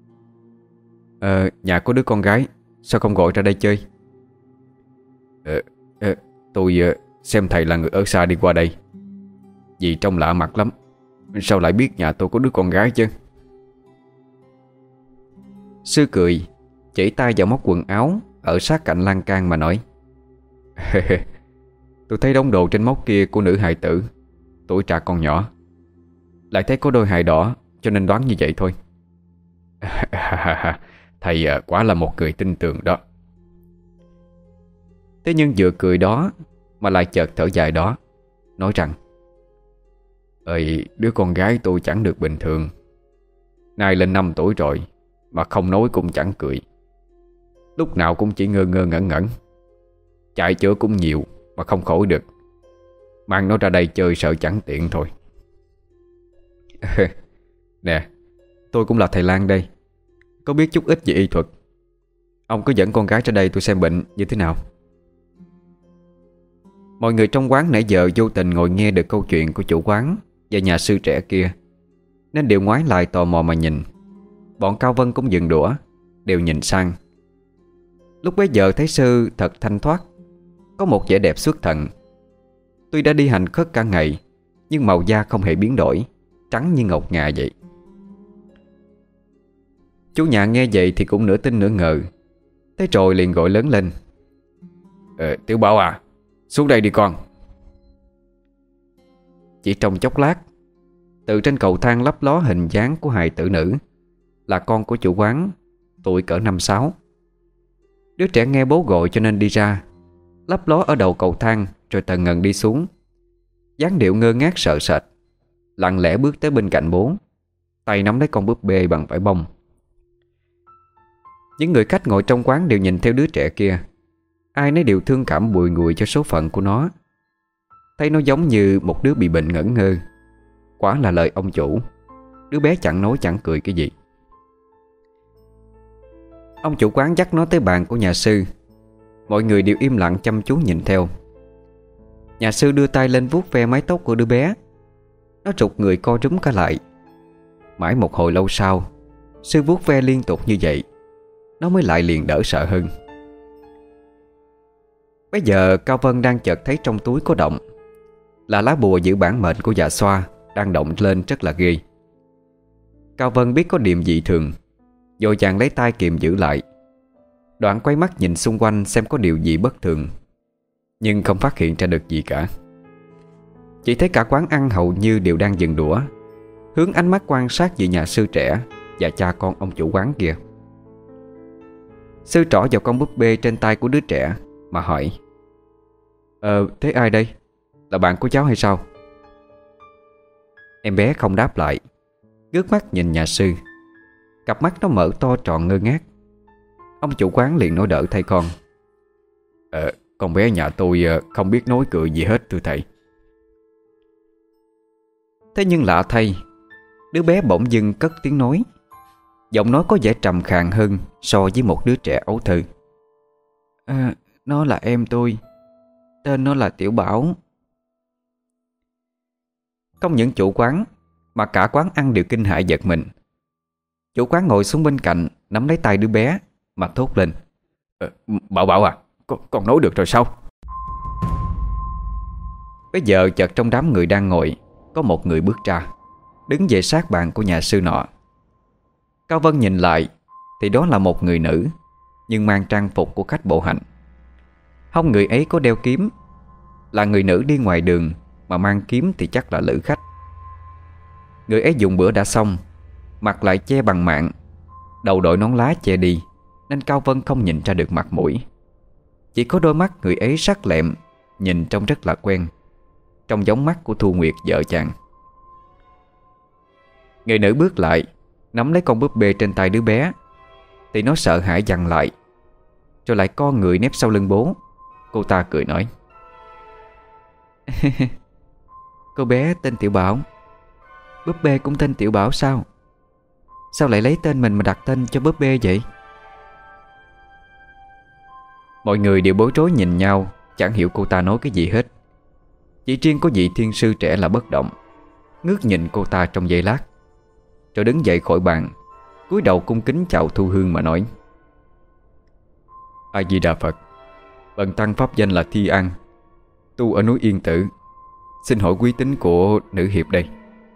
Ờ, nhà có đứa con gái, sao không gọi ra đây chơi? Ờ, ờ tôi ờ, xem thầy là người ở xa đi qua đây, vì trông lạ mặt lắm. Sao lại biết nhà tôi có đứa con gái chứ? Sư cười, chỉ tay vào móc quần áo ở sát cạnh lan can mà nói: Tôi thấy đống đồ trên móc kia của nữ hài tử, tuổi trạc còn nhỏ. Lại thấy có đôi hài đỏ, cho nên đoán như vậy thôi. Thầy quả là một người tin tưởng đó. Thế nhưng vừa cười đó mà lại chợt thở dài đó, nói rằng: Ơi, đứa con gái tôi chẳng được bình thường. Nay lên năm tuổi rồi mà không nói cũng chẳng cười. Lúc nào cũng chỉ ngơ ngơ ngẩn ngẩn. Chạy chữa cũng nhiều mà không khỏi được. Mang nó ra đây chơi sợ chẳng tiện thôi. Nè, tôi cũng là thầy Lan đây, có biết chút ít về y thuật. Ông cứ dẫn con gái ra đây tôi xem bệnh như thế nào. Mọi người trong quán nãy giờ vô tình ngồi nghe được câu chuyện của chủ quán và nhà sư trẻ kia, nên đều ngoái lại tò mò mà nhìn. Bọn Cao Vân cũng dừng đũa, đều nhìn sang. Lúc bấy giờ thấy sư thật thanh thoát, có một vẻ đẹp xuất thần. Tuy đã đi hành khất cả ngày, nhưng màu da không hề biến đổi, trắng như ngọc ngà vậy. Chú nhà nghe vậy thì cũng nửa tin nửa ngờ. Thế rồi liền gọi lớn lên: ờ, Tiểu Bảo à, xuống đây đi con. Chỉ trong chốc lát, từ trên cầu thang lấp ló hình dáng của hài tử nữ, là con của chủ quán, tuổi cỡ năm sáu. Đứa trẻ nghe bố gọi cho nên đi ra, lấp ló ở đầu cầu thang rồi tần ngần đi xuống. Dáng điệu ngơ ngác sợ sệt, lặng lẽ bước tới bên cạnh bố, tay nắm lấy con búp bê bằng vải bông. Những người khách ngồi trong quán đều nhìn theo đứa trẻ kia, ai nấy đều thương cảm bùi ngùi cho số phận của nó. Thấy nó giống như một đứa bị bệnh ngẩn ngơ. Quả là lời ông chủ, đứa bé chẳng nói chẳng cười cái gì. Ông chủ quán dắt nó tới bàn của nhà sư. Mọi người đều im lặng chăm chú nhìn theo. Nhà sư đưa tay lên vuốt ve mái tóc của đứa bé. Nó rụt người co rúm cả lại. Mãi một hồi lâu sau, sư vuốt ve liên tục như vậy, nó mới lại liền đỡ sợ hơn. Bây giờ Cao Vân đang chợt thấy trong túi có động, là lá bùa giữ bản mệnh của dạ xoa đang động lên rất là ghê. Cao Vân biết có điểm dị thường, vội vàng lấy tay kiềm giữ lại. Đoạn quay mắt nhìn xung quanh xem có điều gì bất thường, nhưng không phát hiện ra được gì cả. Chỉ thấy cả quán ăn hầu như đều đang dừng đũa, hướng ánh mắt quan sát về nhà sư trẻ và cha con ông chủ quán kia. Sư trỏ vào con búp bê trên tay của đứa trẻ mà hỏi: Ờ, thế ai đây? Là bạn của cháu hay sao? Em bé không đáp lại, ngước mắt nhìn nhà sư. Cặp mắt nó mở to tròn ngơ ngác. Ông chủ quán liền nói đỡ thay con: Ờ, con bé nhà tôi không biết nói cười gì hết thưa thầy. Thế nhưng lạ thay, đứa bé bỗng dưng cất tiếng nói. Giọng nói có vẻ trầm khàn hơn so với một đứa trẻ ấu thơ. À, nó là em tôi, tên nó là Tiểu Bảo. Không những chủ quán mà cả quán ăn đều kinh hãi giật mình. Chủ quán ngồi xuống bên cạnh, nắm lấy tay đứa bé mà thốt lên: ờ, Bảo Bảo à, con, con nói được rồi sao? Bây giờ chợt trong đám người đang ngồi, có một người bước ra, đứng về sát bàn của nhà sư nọ. Cao Vân nhìn lại thì đó là một người nữ, nhưng mang trang phục của khách bộ hành. Hông người ấy có đeo kiếm. Là người nữ đi ngoài đường mà mang kiếm thì chắc là lữ khách. Người ấy dùng bữa đã xong, mặt lại che bằng mạng, đầu đội nón lá che đi, nên Cao Vân không nhìn ra được mặt mũi. Chỉ có đôi mắt người ấy sắc lẹm, nhìn trông rất là quen, trông giống mắt của Thu Nguyệt vợ chàng. Người nữ bước lại, nắm lấy con búp bê trên tay đứa bé thì nó sợ hãi giằng lại, rồi lại co người nép sau lưng bố. Cô ta cười nói: Cô bé tên Tiểu Bảo. Búp bê cũng tên Tiểu Bảo sao? Sao lại lấy tên mình mà đặt tên cho búp bê vậy? Mọi người đều bối rối nhìn nhau, chẳng hiểu cô ta nói cái gì hết. Chỉ riêng có vị thiên sư trẻ là bất động, ngước nhìn cô ta trong giây lát, rồi đứng dậy khỏi bàn, cúi đầu cung kính chào Thu Hương mà nói: A Di Đà Phật. Bần tăng pháp danh là Thi An, tu ở núi Yên Tử. Xin hỏi quý tính của nữ hiệp đây.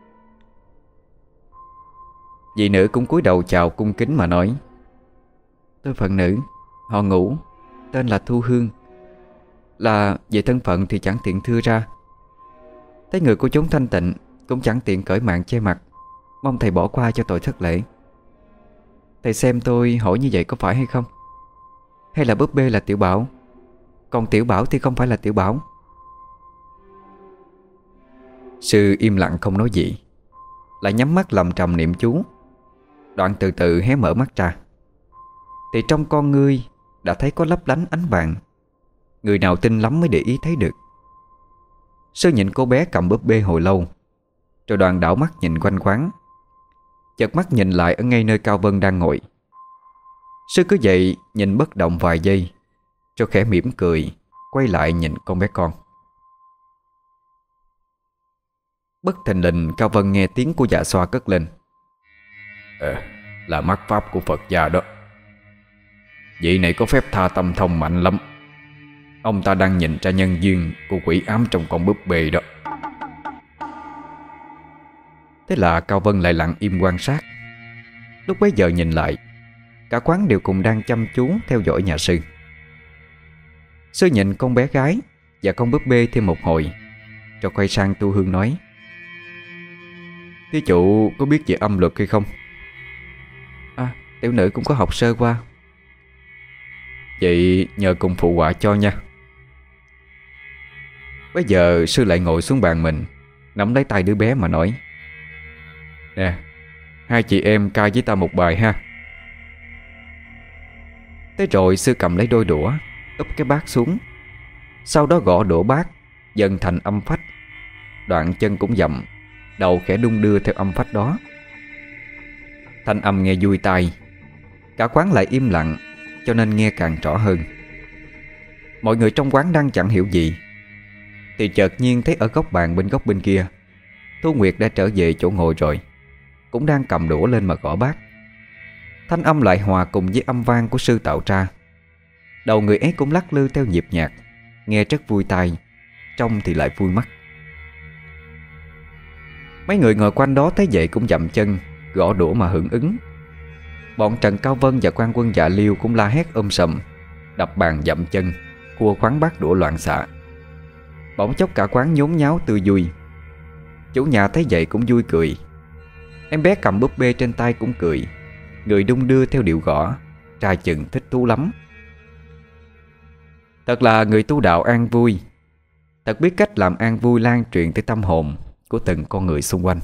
Vị nữ cũng cúi đầu chào cung kính mà nói: Tôi phận nữ, họ Ngũ, tên là Thu Hương. Là về thân phận thì chẳng tiện thưa ra. Thấy người của chúng thanh tịnh, cũng chẳng tiện cởi mạng che mặt, mong thầy bỏ qua cho tội thất lễ. Thầy xem tôi hỏi như vậy có phải hay không? Hay là búp bê là Tiểu Bảo, còn Tiểu Bảo thì không phải là Tiểu Bảo? Sư im lặng không nói gì, lại nhắm mắt lầm trầm niệm chú. Đoạn từ từ hé mở mắt ra, thì trong con ngươi đã thấy có lấp lánh ánh vàng. Người nào tin lắm mới để ý thấy được. Sư nhìn cô bé cầm búp bê hồi lâu, rồi đoàn đảo mắt nhìn quanh quán, chợt mắt nhìn lại ở ngay nơi Cao Vân đang ngồi. Sư cứ vậy nhìn bất động vài giây, rồi khẽ mỉm cười, quay lại nhìn con bé con. Bất thình lình Cao Vân nghe tiếng của Dạ Xoa cất lên: Ờ, là mắt pháp của Phật gia đó. Vị này có phép tha tâm thông mạnh lắm. Ông ta đang nhìn ra nhân duyên của quỷ ám trong con búp bê đó. Thế là Cao Vân lại lặng im quan sát. Lúc bấy giờ nhìn lại, cả quán đều cùng đang chăm chú theo dõi nhà sư. Sư nhìn con bé gái và con búp bê thêm một hồi, rồi quay sang Tu Hương nói: Thí chủ có biết về âm luật hay không? À, tiểu nữ cũng có học sơ qua. Vậy nhờ cùng phụ họa cho nha. Bây giờ sư lại ngồi xuống bàn mình, nắm lấy tay đứa bé mà nói: Nè, hai chị em ca với ta một bài ha. Thế rồi sư cầm lấy đôi đũa, úp cái bát xuống, sau đó gõ đũa bát dần thành âm phách. Đoạn chân cũng dậm, đầu khẽ đung đưa theo âm phách đó. Thanh âm nghe vui tai, cả quán lại im lặng, cho nên nghe càng rõ hơn. Mọi người trong quán đang chẳng hiểu gì, thì chợt nhiên thấy ở góc bàn bên góc bên kia, Thu Nguyệt đã trở về chỗ ngồi rồi, cũng đang cầm đũa lên mà gõ bát. Thanh âm lại hòa cùng với âm vang của sư tạo ra. Đầu người ấy cũng lắc lư theo nhịp nhạc, nghe rất vui tai, trông thì lại vui mắt. Mấy người ngồi quanh đó thấy vậy cũng dậm chân gõ đũa mà hưởng ứng. Bọn Trần Cao Vân và quan quân Dạ Liêu cũng la hét um sùm, đập bàn dậm chân, cua khoáng bát đũa loạn xạ. Bỗng chốc cả quán nhốn nháo tươi vui. Chủ nhà thấy vậy cũng vui cười. Em bé cầm búp bê trên tay cũng cười, người đung đưa theo điệu gõ, trai chừng thích thú lắm. Thật là người tu đạo an vui, thật biết cách làm an vui lan truyền tới tâm hồn của từng con người xung quanh.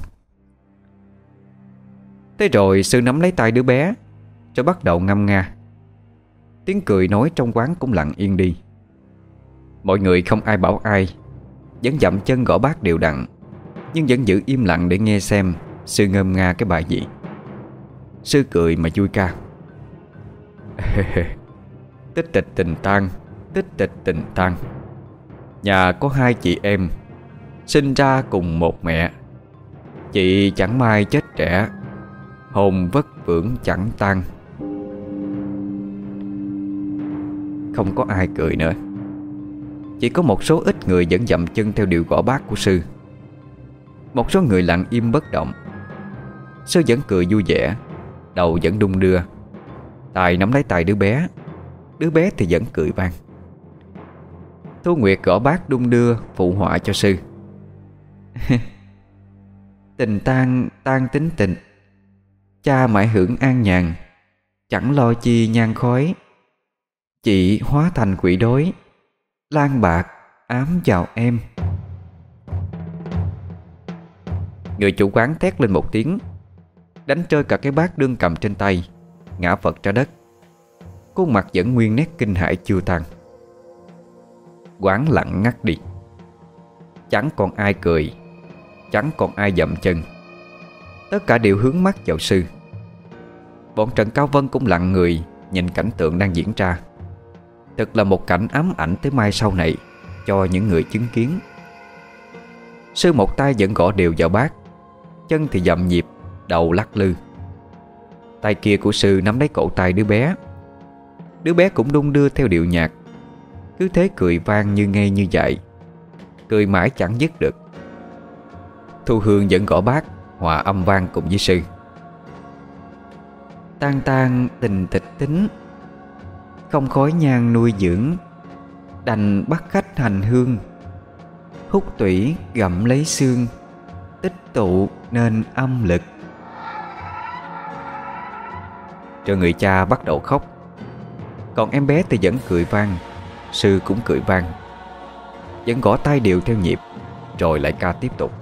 Thế rồi sư nắm lấy tay đứa bé, rồi bắt đầu ngâm nga. Tiếng cười nói trong quán cũng lặng yên đi. Mọi người không ai bảo ai, vẫn dậm chân gõ bát đều đặn, nhưng vẫn giữ im lặng để nghe xem sư ngâm nga cái bài gì. Sư cười mà vui ca: Tích tịch tình tan, tích tịch tình tan. Nhà có hai chị em, sinh ra cùng một mẹ. Chị chẳng may chết trẻ, hồn vất vưởng chẳng tan. Không có ai cười nữa, chỉ có một số ít người vẫn dậm chân theo điệu gõ bát của sư. Một số người lặng im bất động. Sư vẫn cười vui vẻ, đầu vẫn đung đưa, tay nắm lấy tay đứa bé. Đứa bé thì vẫn cười vang. Thu Nguyệt gõ bát đung đưa phụ họa cho sư: Tình tan tan tính tình, cha mãi hưởng an nhàn, chẳng lo chi nhang khói. Chị hóa thành quỷ đói, lang bạc ám vào em. Người chủ quán thét lên một tiếng. đánh rơi cả cái bát đương cầm trên tay, ngã vật ra đất. Khuôn mặt vẫn nguyên nét kinh hãi chưa tan. Quán lặng ngắt đi. Chẳng còn ai cười, chẳng còn ai dậm chân. Tất cả đều hướng mắt vào sư. Bọn Trần Cao Vân cũng lặng người nhìn cảnh tượng đang diễn ra. Thật là một cảnh ám ảnh tới mai sau này cho những người chứng kiến. Sư một tay vẫn gõ đều vào bát, chân thì dậm nhịp, đầu lắc lư. Tay kia của sư nắm lấy cổ tay đứa bé. Đứa bé cũng đung đưa theo điệu nhạc, cứ thế cười vang như ngây như dại, cười mãi chẳng dứt được. Thu Hương vẫn gõ bát, hòa âm vang cùng với sư. Tan tan tình tịch tính, không khói nhang nuôi dưỡng, đành bắt khách hành hương. Hút tủy gặm lấy xương, tích tụ nên âm lực. Rồi người cha bắt đầu khóc. Còn em bé thì vẫn cười vang. Sư cũng cười vang, vẫn gõ tay đều theo nhịp. Rồi lại ca tiếp tục.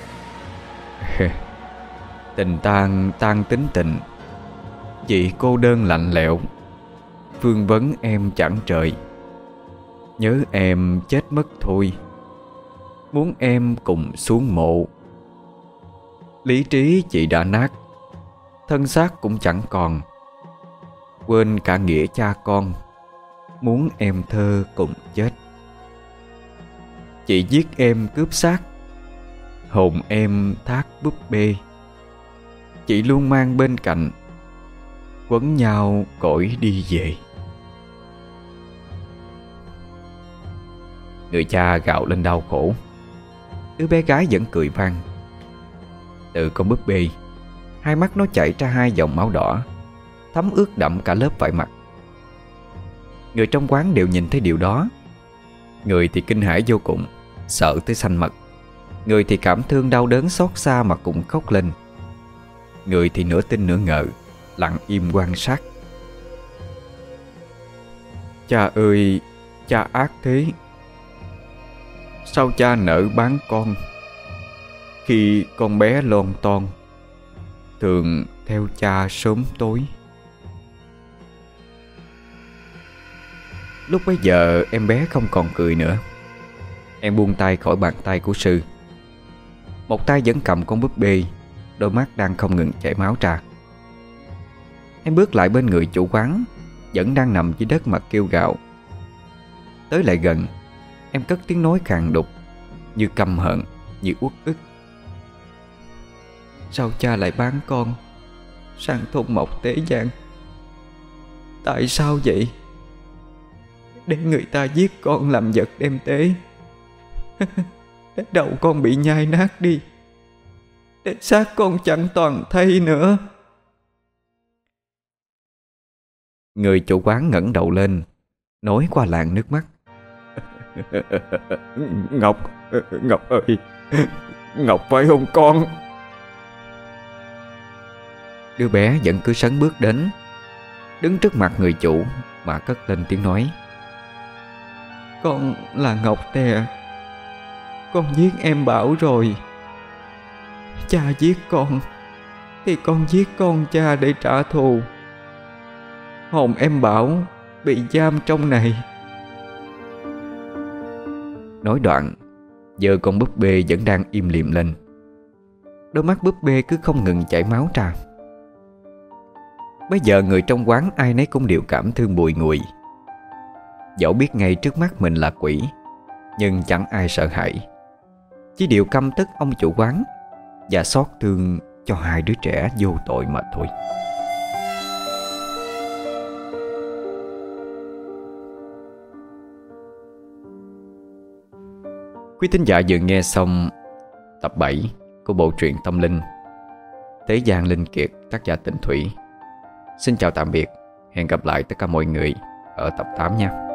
Tình tan tan tính tình, chị cô đơn lạnh lẽo, phương vấn em chẳng trời. Nhớ em chết mất thôi, muốn em cùng xuống mộ. Lý trí chị đã nát, thân xác cũng chẳng còn, quên cả nghĩa cha con, muốn em thơ cùng chết. Chị giết em cướp xác, hồn em thác búp bê. Chị luôn mang bên cạnh, quấn nhau cõi đi về. Người cha gào lên đau khổ. Đứa bé gái vẫn cười vang. Từ con búp bê, hai mắt nó chảy ra hai dòng máu đỏ, thấm ướt đậm cả lớp vải mặt. Người trong quán đều nhìn thấy điều đó. Người thì kinh hãi vô cùng, sợ tới xanh mặt. Người thì cảm thương đau đớn xót xa mà cũng khóc lên. Người thì nửa tin nửa ngờ, lặng im quan sát. Cha ơi, cha ác thế. Sao cha nỡ bán con khi con bé lon ton, thường theo cha sớm tối. Lúc bấy giờ em bé không còn cười nữa. Em buông tay khỏi bàn tay của sư. Một tay vẫn cầm con búp bê, đôi mắt đang không ngừng chảy máu ra. Em bước lại bên người chủ quán, vẫn đang nằm dưới đất mà kêu gào. Tới lại gần, em cất tiếng nói khàn đục, như căm hận, như uất ức. Sao cha lại bán con sang thôn Mộc Tế Giang? Tại sao vậy? Để người ta giết con làm vật đem tế. Để đầu con bị nhai nát đi, để xác con chẳng toàn thây nữa. Người chủ quán ngẩng đầu lên, nói qua làn nước mắt. Ngọc, Ngọc ơi, Ngọc phải không con? Đứa bé vẫn cứ sấn bước đến, đứng trước mặt người chủ mà cất lên tiếng nói. Con là Ngọc nè. Con giết em Bảo rồi. Cha giết con thì con giết con cha để trả thù. Hồn em Bảo bị giam trong này. Nói đoạn, giờ con búp bê vẫn đang im lìm lên. Đôi mắt búp bê cứ không ngừng chảy máu ra. Bây giờ người trong quán ai nấy cũng đều cảm thương bùi ngùi. Dẫu biết ngay trước mắt mình là quỷ, nhưng chẳng ai sợ hãi. Chỉ điều căm tức ông chủ quán và xót thương cho hai đứa trẻ vô tội mà thôi. Quý thính giả vừa nghe xong tập bảy của bộ truyện tâm linh Thế Gian Linh Kiệt, tác giả Tịnh Thủy. Xin chào tạm biệt, hẹn gặp lại tất cả mọi người ở tập tám nha.